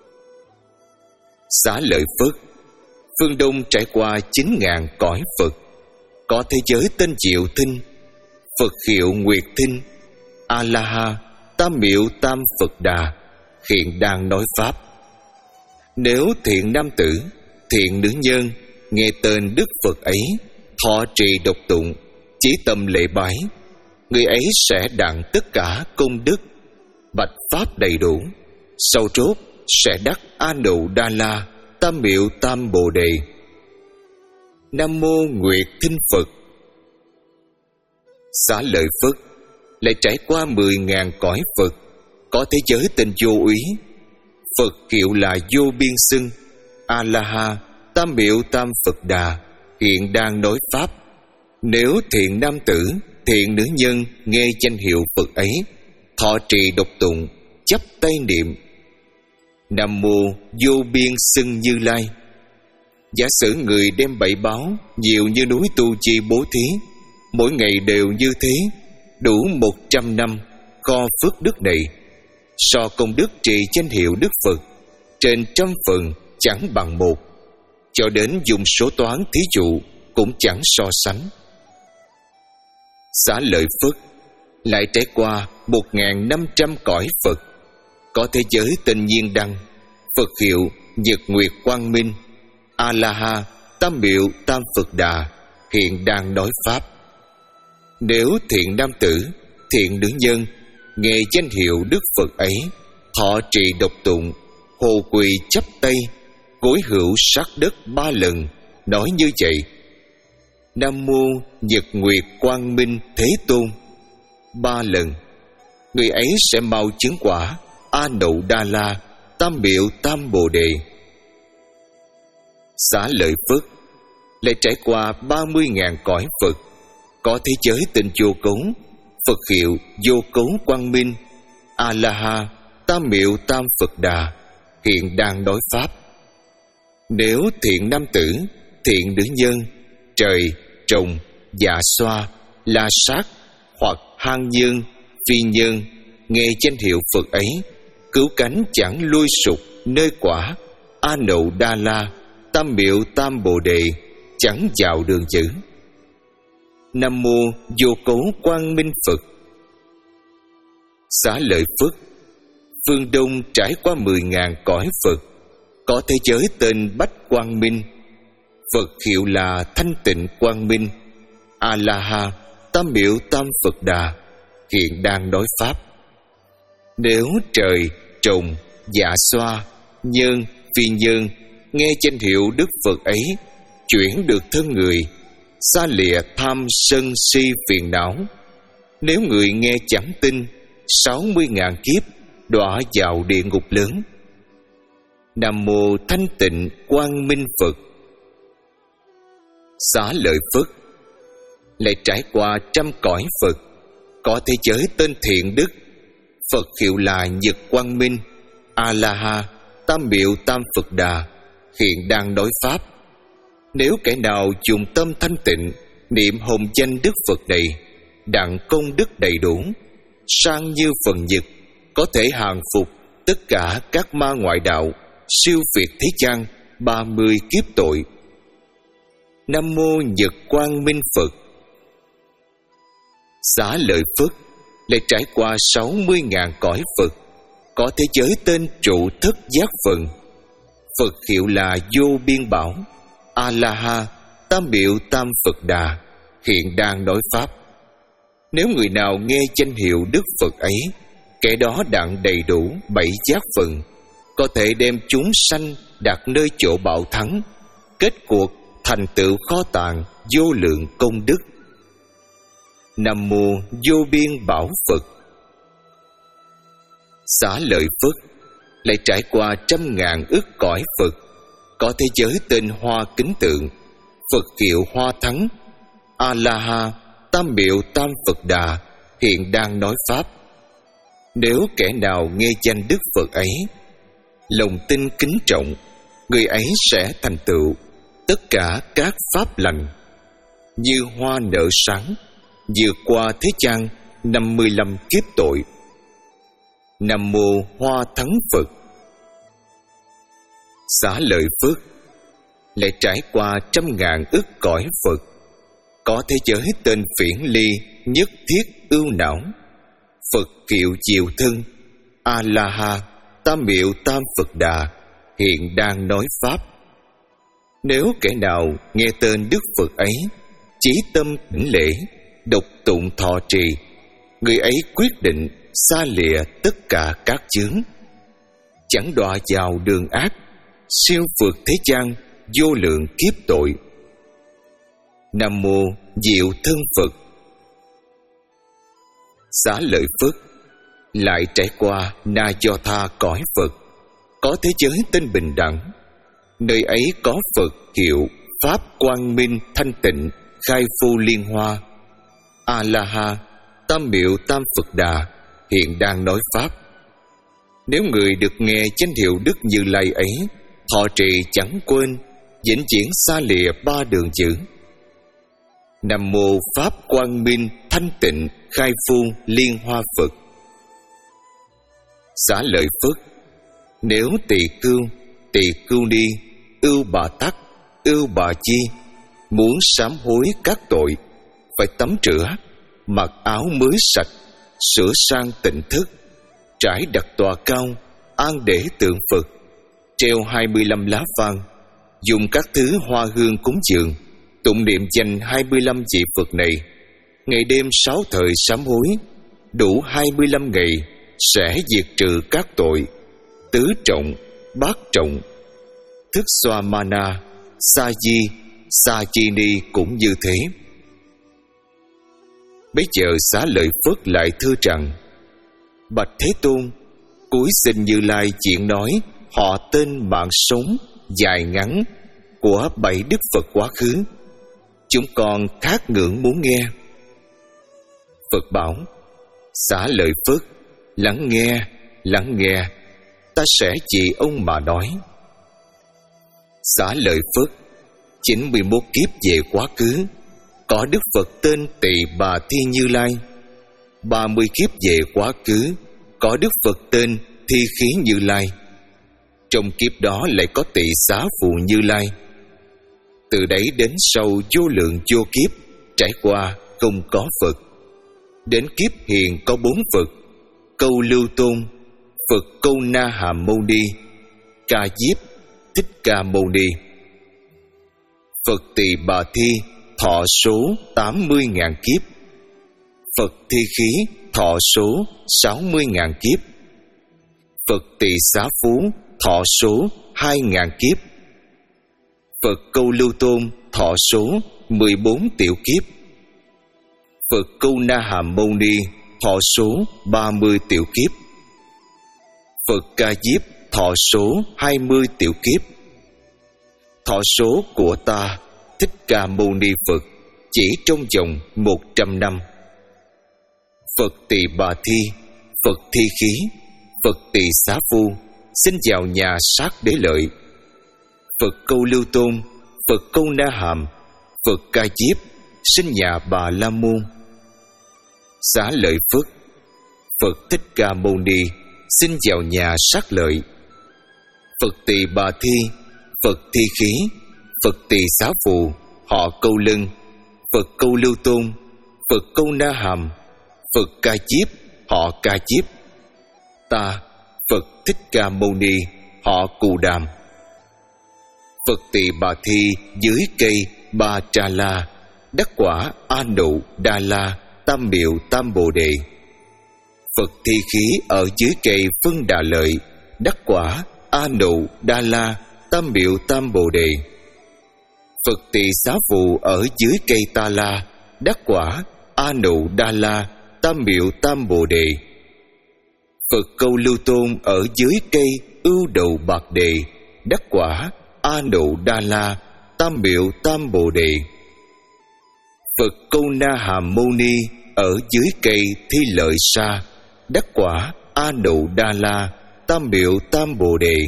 Xá lợi Phất. Phương Đông trải qua chín ngàn cõi Phật, có thế giới tên Diệu Thinh, Phật hiệu Nguyệt Thinh, A-la-ha, Tam Miệu Tam Phật Đà hiện đang nói pháp. Nếu thiện nam tử, thiện nữ nhân nghe tên Đức Phật ấy, thọ trì độc tụng, chí tâm lễ bái, người ấy sẽ đặng tất cả công đức, bạch pháp đầy đủ, sau chốt sẽ đắc A Nậu Đa La, Tam Miệu Tam Bồ Đề. Nam mô Nguyệt Thinh Phật. Xá lợi Phất lại trải qua mười ngàn cõi Phật, có thế giới tên Vô Úy, Phật hiệu là Vô Biên Xưng, A-la-ha, Tam Miệu Tam Phật Đà hiện đang nói pháp. Nếu thiện nam tử, thiện nữ nhân nghe danh hiệu Phật ấy, thọ trì độc tụng, chắp tay niệm Nam mô Vô Biên Xưng Như Lai. Giả sử người đem bảy báo nhiều như núi tu chi bố thí, mỗi ngày đều như thế, đủ một trăm năm kho phước đức này, so công đức trì danh hiệu Đức Phật trên trăm phần chẳng bằng một, cho đến dùng số toán thí dụ cũng chẳng so sánh. Xá lợi Phất lại trải qua một ngàn năm trăm cõi Phật, có thế giới tên Nhiên Đăng, Phật hiệu Nhật Nguyệt Quang Minh, A-la-ha, Tam Miệu Tam Phật Đà hiện đang nói pháp. Nếu thiện nam tử, thiện nữ nhân nghe danh hiệu Đức Phật ấy, thọ trì độc tụng, hồ quỳ chắp tay, gối hữu sát đất ba lần, nói như vậy: Nam mô Nhật Nguyệt Quang Minh Thế Tôn. Ba lần, người ấy sẽ mau chứng quả A Nậu Đa La, Tam Miệu Tam Bồ Đề. Xá lợi Phất lại trải qua ba mươi ngàn cõi Phật, có thế giới tên Vô Cấu, Phật hiệu Vô Cấu Quang Minh, A-la-ha, Tam Miệu Tam Phật Đà hiện đang nói pháp. Nếu thiện nam tử, thiện nữ nhân, trời, trồng, dạ xoa, la sát hoặc hang nhân, phi nhân nghe danh hiệu Phật ấy, cứu cánh chẳng lui sụp nơi quả A Nậu Đa La, Tam Miệu Tam Bồ Đề chẳng vào đường dữ. Nam mô Vô Cấu Quang Minh Phật. Xá lợi Phất. Phương Đông trải qua mười ngàn cõi Phật, có thế giới tên Bách Quang Minh, Phật hiệu là Thanh Tịnh Quang Minh, A-la-ha, Tam Miệu Tam Phật Đà hiện đang nói pháp. Nếu trời, trồng, dạ xoa, nhân, phi nhân nghe danh hiệu Đức Phật ấy, chuyển được thân người, xa lìa tham sân si phiền não. Nếu người nghe chẳng tin, sáu mươi ngàn kiếp đọa vào địa ngục lớn. Nam mô Thanh Tịnh Quang Minh Phật. Xá lợi Phất lại trải qua trăm cõi Phật, có thế giới tên Thiện Đức, Phật hiệu là Nhật Quang Minh, A-la-ha, Tam Miệu Tam Phật Đà hiện đang nói pháp. Nếu kẻ nào dùng tâm thanh tịnh niệm hồng danh Đức Phật này, đặng công đức đầy đủ, sang như phần nhật, có thể hàng phục tất cả các ma ngoại đạo, siêu việt thế gian ba mươi kiếp tội. Nam mô Nhật Quang Minh Phật. Xá lợi Phất lại trải qua sáu mươi ngàn cõi Phật, có thế giới tên trụ thất giác phần. Phật hiệu là Vô Biên Bảo, A-la-ha, Tam Miệu Tam Phật Đà, hiện đang nói Pháp. Nếu người nào nghe danh hiệu Đức Phật ấy, kẻ đó đặng đầy đủ bảy giác phần, có thể đem chúng sanh đặt nơi chỗ bảo thắng, kết cuộc thành tựu kho tàng vô lượng công đức. Nam mô Vô Biên Bảo Phật. Xá lợi Phất lại trải qua trăm ngàn ức cõi Phật, có thế giới tên Hoa Kính Tượng, Phật hiệu Hoa Thắng, A-la-ha, Tam Miệu Tam Phật Đà, hiện đang nói Pháp. Nếu kẻ nào nghe danh Đức Phật ấy, lòng tin kính trọng, người ấy sẽ thành tựu tất cả các pháp lành, như hoa nở sáng, vượt qua thế gian năm mươi lăm kiếp tội. Nam mô Hoa Thắng Phật. Xá lợi Phất lại trải qua trăm ngàn ức cõi Phật, có thế giới tên Phiển Ly Nhất Thiết Ưu Não, Phật Kiệu Diệu Thân, A-la-ha, Tam Miệu Tam Phật Đà, hiện đang nói Pháp. Nếu kẻ nào nghe tên Đức Phật ấy, chí tâm đảnh lễ, đọc tụng thọ trì, người ấy quyết định xa lìa tất cả các chướng, chẳng đọa vào đường ác, siêu vượt thế gian vô lượng kiếp tội. Nam mô Diệu Thân Phật. Xá lợi Phất lại trải qua Na Do Tha cõi Phật, có thế giới tên Bình Đẳng, nơi ấy có Phật hiệu Pháp Quang Minh Thanh Tịnh Khai Phu Liên Hoa, A-la-ha, Tam Miệu Tam Phật Đà, hiện đang nói Pháp. Nếu người được nghe danh hiệu Đức Như Lai ấy, thọ trì chẳng quên, vĩnh viễn xa lìa ba đường chữ. Nam mô Pháp Quang Minh Thanh Tịnh Khai Phu Liên Hoa Phật. Xá lợi Phất, nếu tỳ cưu, tỳ cưu ni, ưu bà tắc, ưu bà chi muốn sám hối các tội, phải tắm rửa, mặc áo mới sạch, sửa sang tịnh thức, trải đặt tòa cao, an để tượng Phật, treo hai mươi lăm lá vàng, dùng các thứ hoa hương cúng dường, tụng niệm danh hai mươi lăm vị Phật này, ngày đêm sáu thời sám hối, đủ hai mươi lăm ngày sẽ diệt trừ các tội tứ trọng, bát trọng. Thức xoa mana, sa di, sa chi ni cũng như thế. Bấy giờ Xá lợi Phất lại thưa rằng: Bạch Thế Tôn, cuối xin Như Lai chuyện nói họ tên mạng sống dài ngắn của bảy đức Phật quá khứ, chúng con khát ngưỡng muốn nghe. Phật bảo: Xá lợi Phất, lắng nghe, lắng nghe, ta sẽ chỉ ông mà nói. Xá lợi Phất, chín mươi mốt kiếp về quá khứ, có Đức Phật tên Tỳ Bà Thi Như Lai. Ba mươi kiếp về quá khứ, có Đức Phật tên Thi Khí Như Lai. Trong kiếp đó lại có Tỳ Xá Phụ Như Lai. Từ đấy đến sau vô lượng vô kiếp trải qua không có Phật. Đến kiếp hiền có bốn Phật: Câu Lưu Tôn, Phật Câu Na Hàm Mâu Ni, Ca Diếp, Thích Ca Mâu Ni. Phật Tỳ Bà Thi thọ số tám mươi ngàn kiếp. Phật Thi Khí thọ số sáu mươi ngàn kiếp. Phật Tỳ Xá Phú thọ số hai ngàn kiếp. Phật Câu Lưu Tôn thọ số mười bốn tiểu kiếp. Phật Câu Na Hàm Mâu Ni thọ số ba mươi tiểu kiếp. Phật Ca Diếp thọ số hai mươi tiểu kiếp. Thọ số của ta Thích Ca Mâu Ni Phật chỉ trong vòng một trăm năm. Phật Tỳ Bà Thi, Phật Thi Khí, Phật Tỳ Xá Phu xin vào nhà sát đế lợi. Phật Câu Lưu Tôn, Phật Câu Na Hàm, Phật Ca Diếp sinh nhà Bà La Môn. Xá lợi Phất, Phật Thích Ca Mâu Ni xin vào nhà sát lợi. Phật Tỳ Bà Thi, Phật Thi Khí, Phật Tỳ Xá Phù, họ Câu Lân, Phật Câu Lưu Tôn, Phật Câu Na Hàm, Phật Ca Diếp, họ Ca Diếp. Ta, Phật Thích Ca Mâu Ni, họ Cù Đàm. Phật Tỳ Bà Thi dưới cây Ba Tra La, đắc quả A Nụ Đa La Tam Miệu Tam Bồ Đề. Phật Thi Khí ở dưới cây Phân Đà Lợi, đắc quả A Nụ Đa La Tam Miệu Tam Bồ Đề. Phật Tỳ Xá Phù ở dưới cây Ta La, đắc quả A Nụ Đa La Tam Miệu Tam Bồ Đề. Phật Câu Lưu Tôn ở dưới cây Ưu Đầu Bạc Đề, đắc quả A Nụ Đa La Tam Miệu Tam Bồ Đề. Phật Câu Na Hàm Mâu Ni ở dưới cây Thi Lợi Sa, đắc quả A Nụ Đa La Tam Miệu Tam Bồ Đề.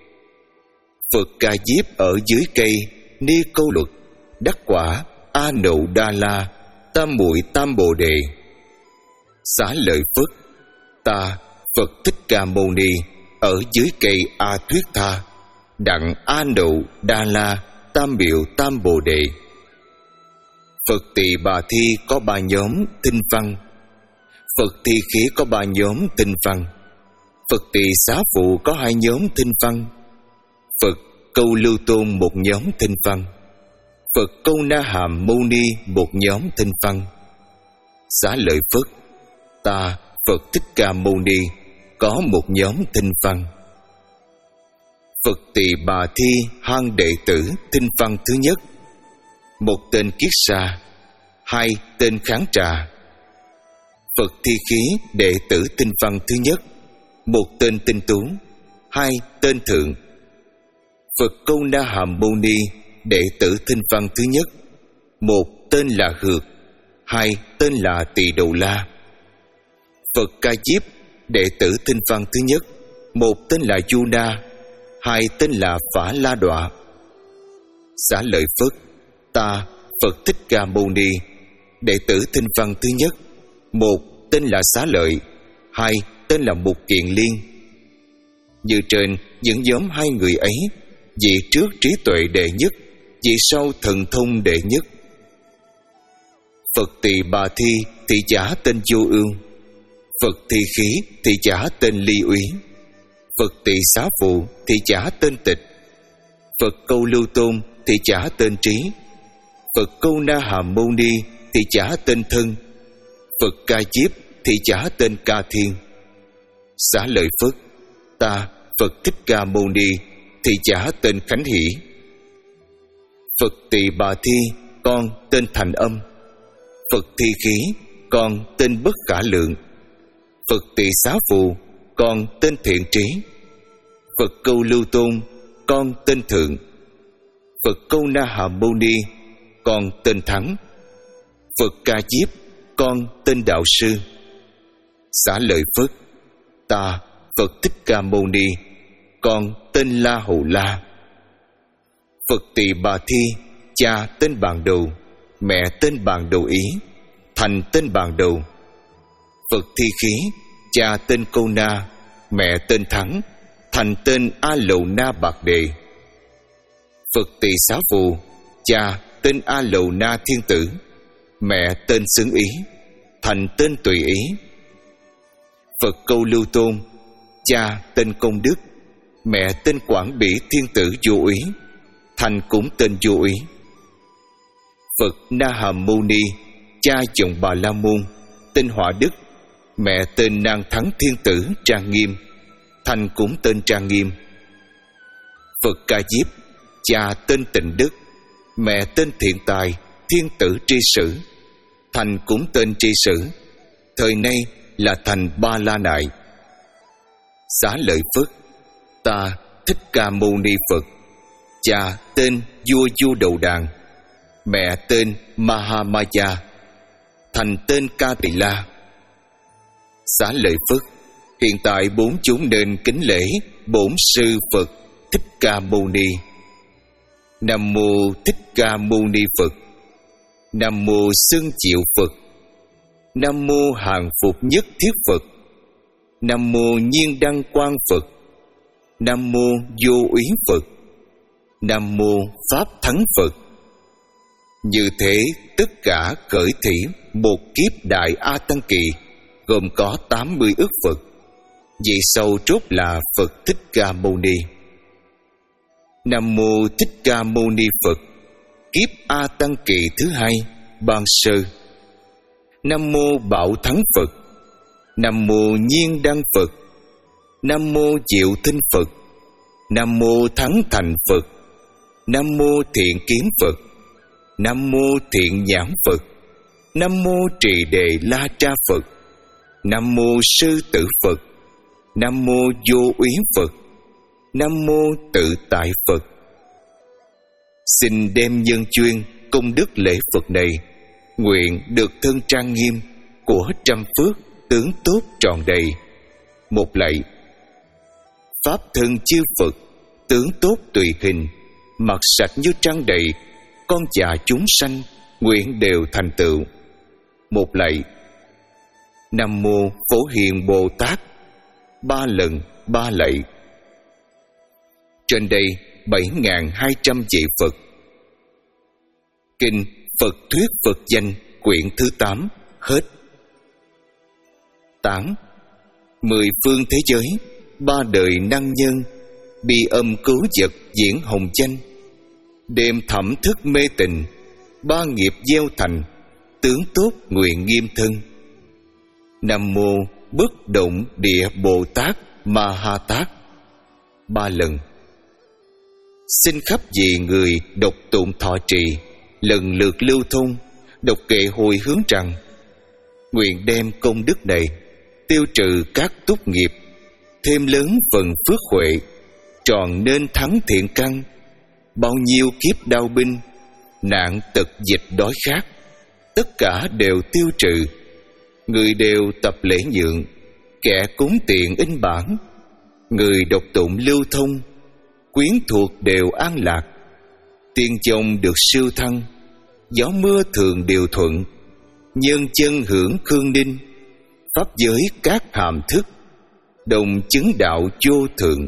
Phật Ca Diếp ở dưới cây Ni Câu Luật, đắc quả A Nụ Đa La Tam Muội Tam Bồ Đề. Xá Lợi Phất, ta Phật Thích Ca Mâu Ni ở dưới cây A Thuyết Tha, đặng A Nụ Đa La Tam Miệu Tam Bồ Đề. Phật Tỳ Bà Thi có ba nhóm tinh văn. Phật Thi Khí có ba nhóm tinh văn. Phật Tỳ Xá Phù có hai nhóm tinh văn. Phật Câu Lưu Tôn một nhóm tinh văn. Phật Câu Na Hàm Mâu Ni một nhóm tinh văn. Xá Lợi Phất, ta Phật Thích Ca Mâu Ni có một nhóm tinh văn. Phật Tỳ Bà Thi hang đệ tử tinh văn thứ nhất, một tên Kiết Sa, hai tên Kháng Trà. Phật Thi Khí đệ tử tinh văn thứ nhất, một tên Tinh Tú, hai tên Thượng. Phật Câu Na Hàm Mâu Ni đệ tử tinh văn thứ nhất, một tên là Hược, hai tên là Tỳ Đầu La. Phật Ca Diếp đệ tử tinh văn thứ nhất, một tên là Du Na, hai tên là Phả La Đọa. Xá Lợi Phất, ta Phật Thích Ca Mâu Ni đệ tử tinh văn thứ nhất, một tên là Xá Lợi, hai tên là Mục Kiền Liên. Như trên những nhóm hai người ấy, vị trước trí tuệ đệ nhất, vị sau thần thông đệ nhất. Phật Tỳ Bà Thi thị giả tên Vô Ương. Phật Thi Khí thị giả tên Ly Úy. Phật Tỳ Xá Phù thị giả tên Tịch. Phật Câu Lưu Tôn thị giả tên Trí. Phật Câu Na Hàm Mâu Ni thị giả tên Thân. Phật Ca Diếp thị giả tên Ca Thiên. Xá Lợi Phất, ta Phật Thích Ca Mâu Ni thị giả tên Khánh Hỷ. Phật Tỳ Bà Thi con tên Thành Âm. Phật Thi Khí con tên Bất Khả Lượng. Phật Tỳ Xá Phù con tên Thiện Trí. Phật Câu Lưu Tôn con tên Thượng. Phật Câu Na Hàm Mâu Ni con tên Thắng. Phật Ca Diếp con tên Đạo Sư. Xá Lợi Phất, ta Phật Thích Ca Mâu Ni con tên La Hầu La. Phật Tỳ Bà Thi cha tên Bàn Đầu, mẹ tên Bàn Đầu Ý, thành tên Bàn Đầu. Phật Thi Khí cha tên Câu Na, mẹ tên Thắng, thành tên A Lầu Na Bạc Đề. Phật Tỳ Xá Phù cha tên A Lầu Na Thiên Tử, mẹ tên Xứng Ý, thành tên Tùy Ý. Phật Câu Lưu Tôn cha tên Công Đức, mẹ tên Quảng Bỉ Thiên Tử Vô Úy, thành cũng tên Vô Úy. Phật Na Hàm Mâu Ni cha chồng Bà La Môn, tên Hỏa Đức, mẹ tên Nan Thắng Thiên Tử Trang Nghiêm, thành cũng tên Trang Nghiêm. Phật Ca Diếp cha tên Tịnh Đức, mẹ tên Thiện Tài Thiên Tử Tri Sử, thành cũng tên Tri Sử, thời nay là thành Ba La Nại. Xá Lợi Phất, ta Thích Ca Mâu Ni Phật, cha tên Vua Vua Đầu Đàn, mẹ tên Mahamaya, thành tên Ca Tỳ La. Xá Lợi Phất, hiện tại bốn chúng nên kính lễ bổn sư Phật Thích Ca Mâu Ni. Nam mô Thích Ca Mâu Ni Phật. Nam mô Xưng Triệu Phật. Nam mô Hàng Phục Nhất Thiết Phật. Nam mô Nhiên Đăng Quang Phật. Nam mô Vô Úy Phật. Nam mô Pháp Thắng Phật. Như thế tất cả khởi thỉ một kiếp Đại A Tăng Kỳ gồm có tám mươi ức Phật. Vị sau chốt là Phật Thích Ca Mâu Ni. Nam mô Thích Ca Mâu Ni Phật. Kiếp A Tăng Kỳ thứ hai, Ban Sơ. Nam mô Bảo Thắng Phật. Nam mô Nhiên Đăng Phật. Nam mô Diệu Thinh Phật. Nam mô Thắng Thành Phật. Nam mô Thiện Kiến Phật. Nam mô Thiện Nhãn Phật. Nam mô Trì Đề La Tra Phật. Nam mô Sư Tử Phật. Nam mô Vô Úy Phật. Nam mô Tự Tại Phật. Xin đem nhân chuyên công đức lễ Phật này, nguyện được thân trang nghiêm của trăm phước tướng tốt tròn đầy. Một lạy. Pháp thân chư Phật, tướng tốt tùy hình, mặt sạch như trăng đầy, con già chúng sanh nguyện đều thành tựu. Một lạy. Nam mô Phổ Hiền Bồ Tát. Ba lần ba lạy. Trên đây bảy nghìn hai trăm vị Phật. Kinh Phật Thuyết Phật Danh quyển thứ tám hết. Tám. Mười phương thế giới, ba đời năng nhân, bi âm cứu vật diễn hồng danh. Đêm thẩm thức mê tình, ba nghiệp gieo thành, tướng tốt nguyện nghiêm thân. Nam mô Bất Động Địa Bồ Tát Ma Ha Tát. Ba lần. Xin khắp vì người đọc tụng thọ trì, lần lượt lưu thông, đọc kệ hồi hướng rằng: nguyện đem công đức này tiêu trừ các túc nghiệp, thêm lớn phần phước huệ, tròn nên thắng thiện căn. Bao nhiêu kiếp đau binh, nạn tật dịch đói khát, tất cả đều tiêu trừ. Người đều tập lễ nhượng, kẻ cúng tiền in bản, người đọc tụng lưu thông, quyến thuộc đều an lạc. Tiên chồng được siêu thăng, gió mưa thường điều thuận, nhân chân hưởng khương ninh, pháp giới các hàm thức, đồng chứng đạo vô thượng.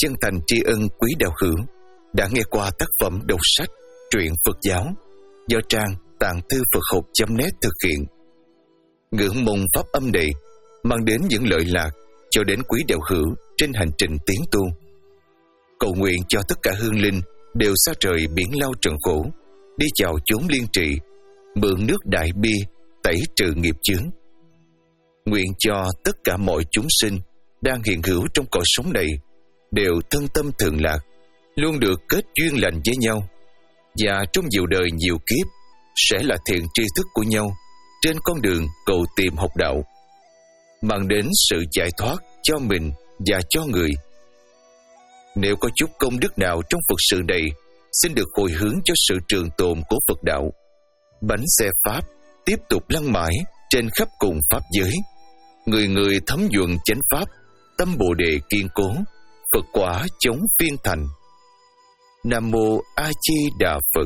chân thành tri ân quý đạo hữu đã nghe qua tác phẩm đọc sách truyện Phật giáo do trang tạng thư Phật học chấm net thực hiện. Ngưỡng mong pháp âm này mang đến những lợi lạc cho đến quý đạo hữu trên hành trình tiến tu. Cầu nguyện cho tất cả hương linh đều xa trời biển lao trần khổ, đi chào chốn liên trị, mượn nước đại bi tẩy trừ nghiệp chướng. Nguyện cho tất cả mọi chúng sinh đang hiện hữu trong cõi sống này đều thân tâm thường lạc, luôn được kết duyên lành với nhau, và trong nhiều đời nhiều kiếp sẽ là thiện tri thức của nhau trên con đường cầu tìm học đạo, mang đến sự giải thoát cho mình và cho người. Nếu có chút công đức nào trong Phật sự này, xin được hồi hướng cho sự trường tồn của Phật đạo. Bánh xe Pháp tiếp tục lăn mãi trên khắp cùng Pháp giới, người người thấm nhuận chánh Pháp, tâm Bồ Đề kiên cố, Phật quả chống phiên thành. Nam Mô A Di Đà Phật.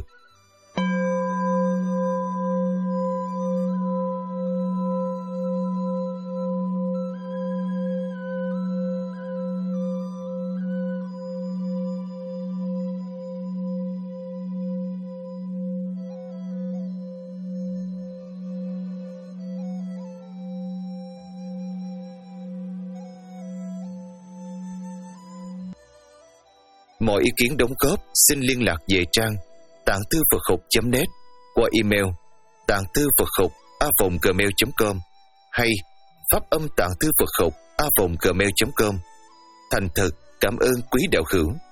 Mọi ý kiến đóng góp xin liên lạc về trang tạng thư Phật học chấm net qua email tạng thư Phật học a vòng gmail chấm com hay pháp âm tạng thư Phật học a vòng gmail chấm com. Thành thật cảm ơn quý đạo hữu.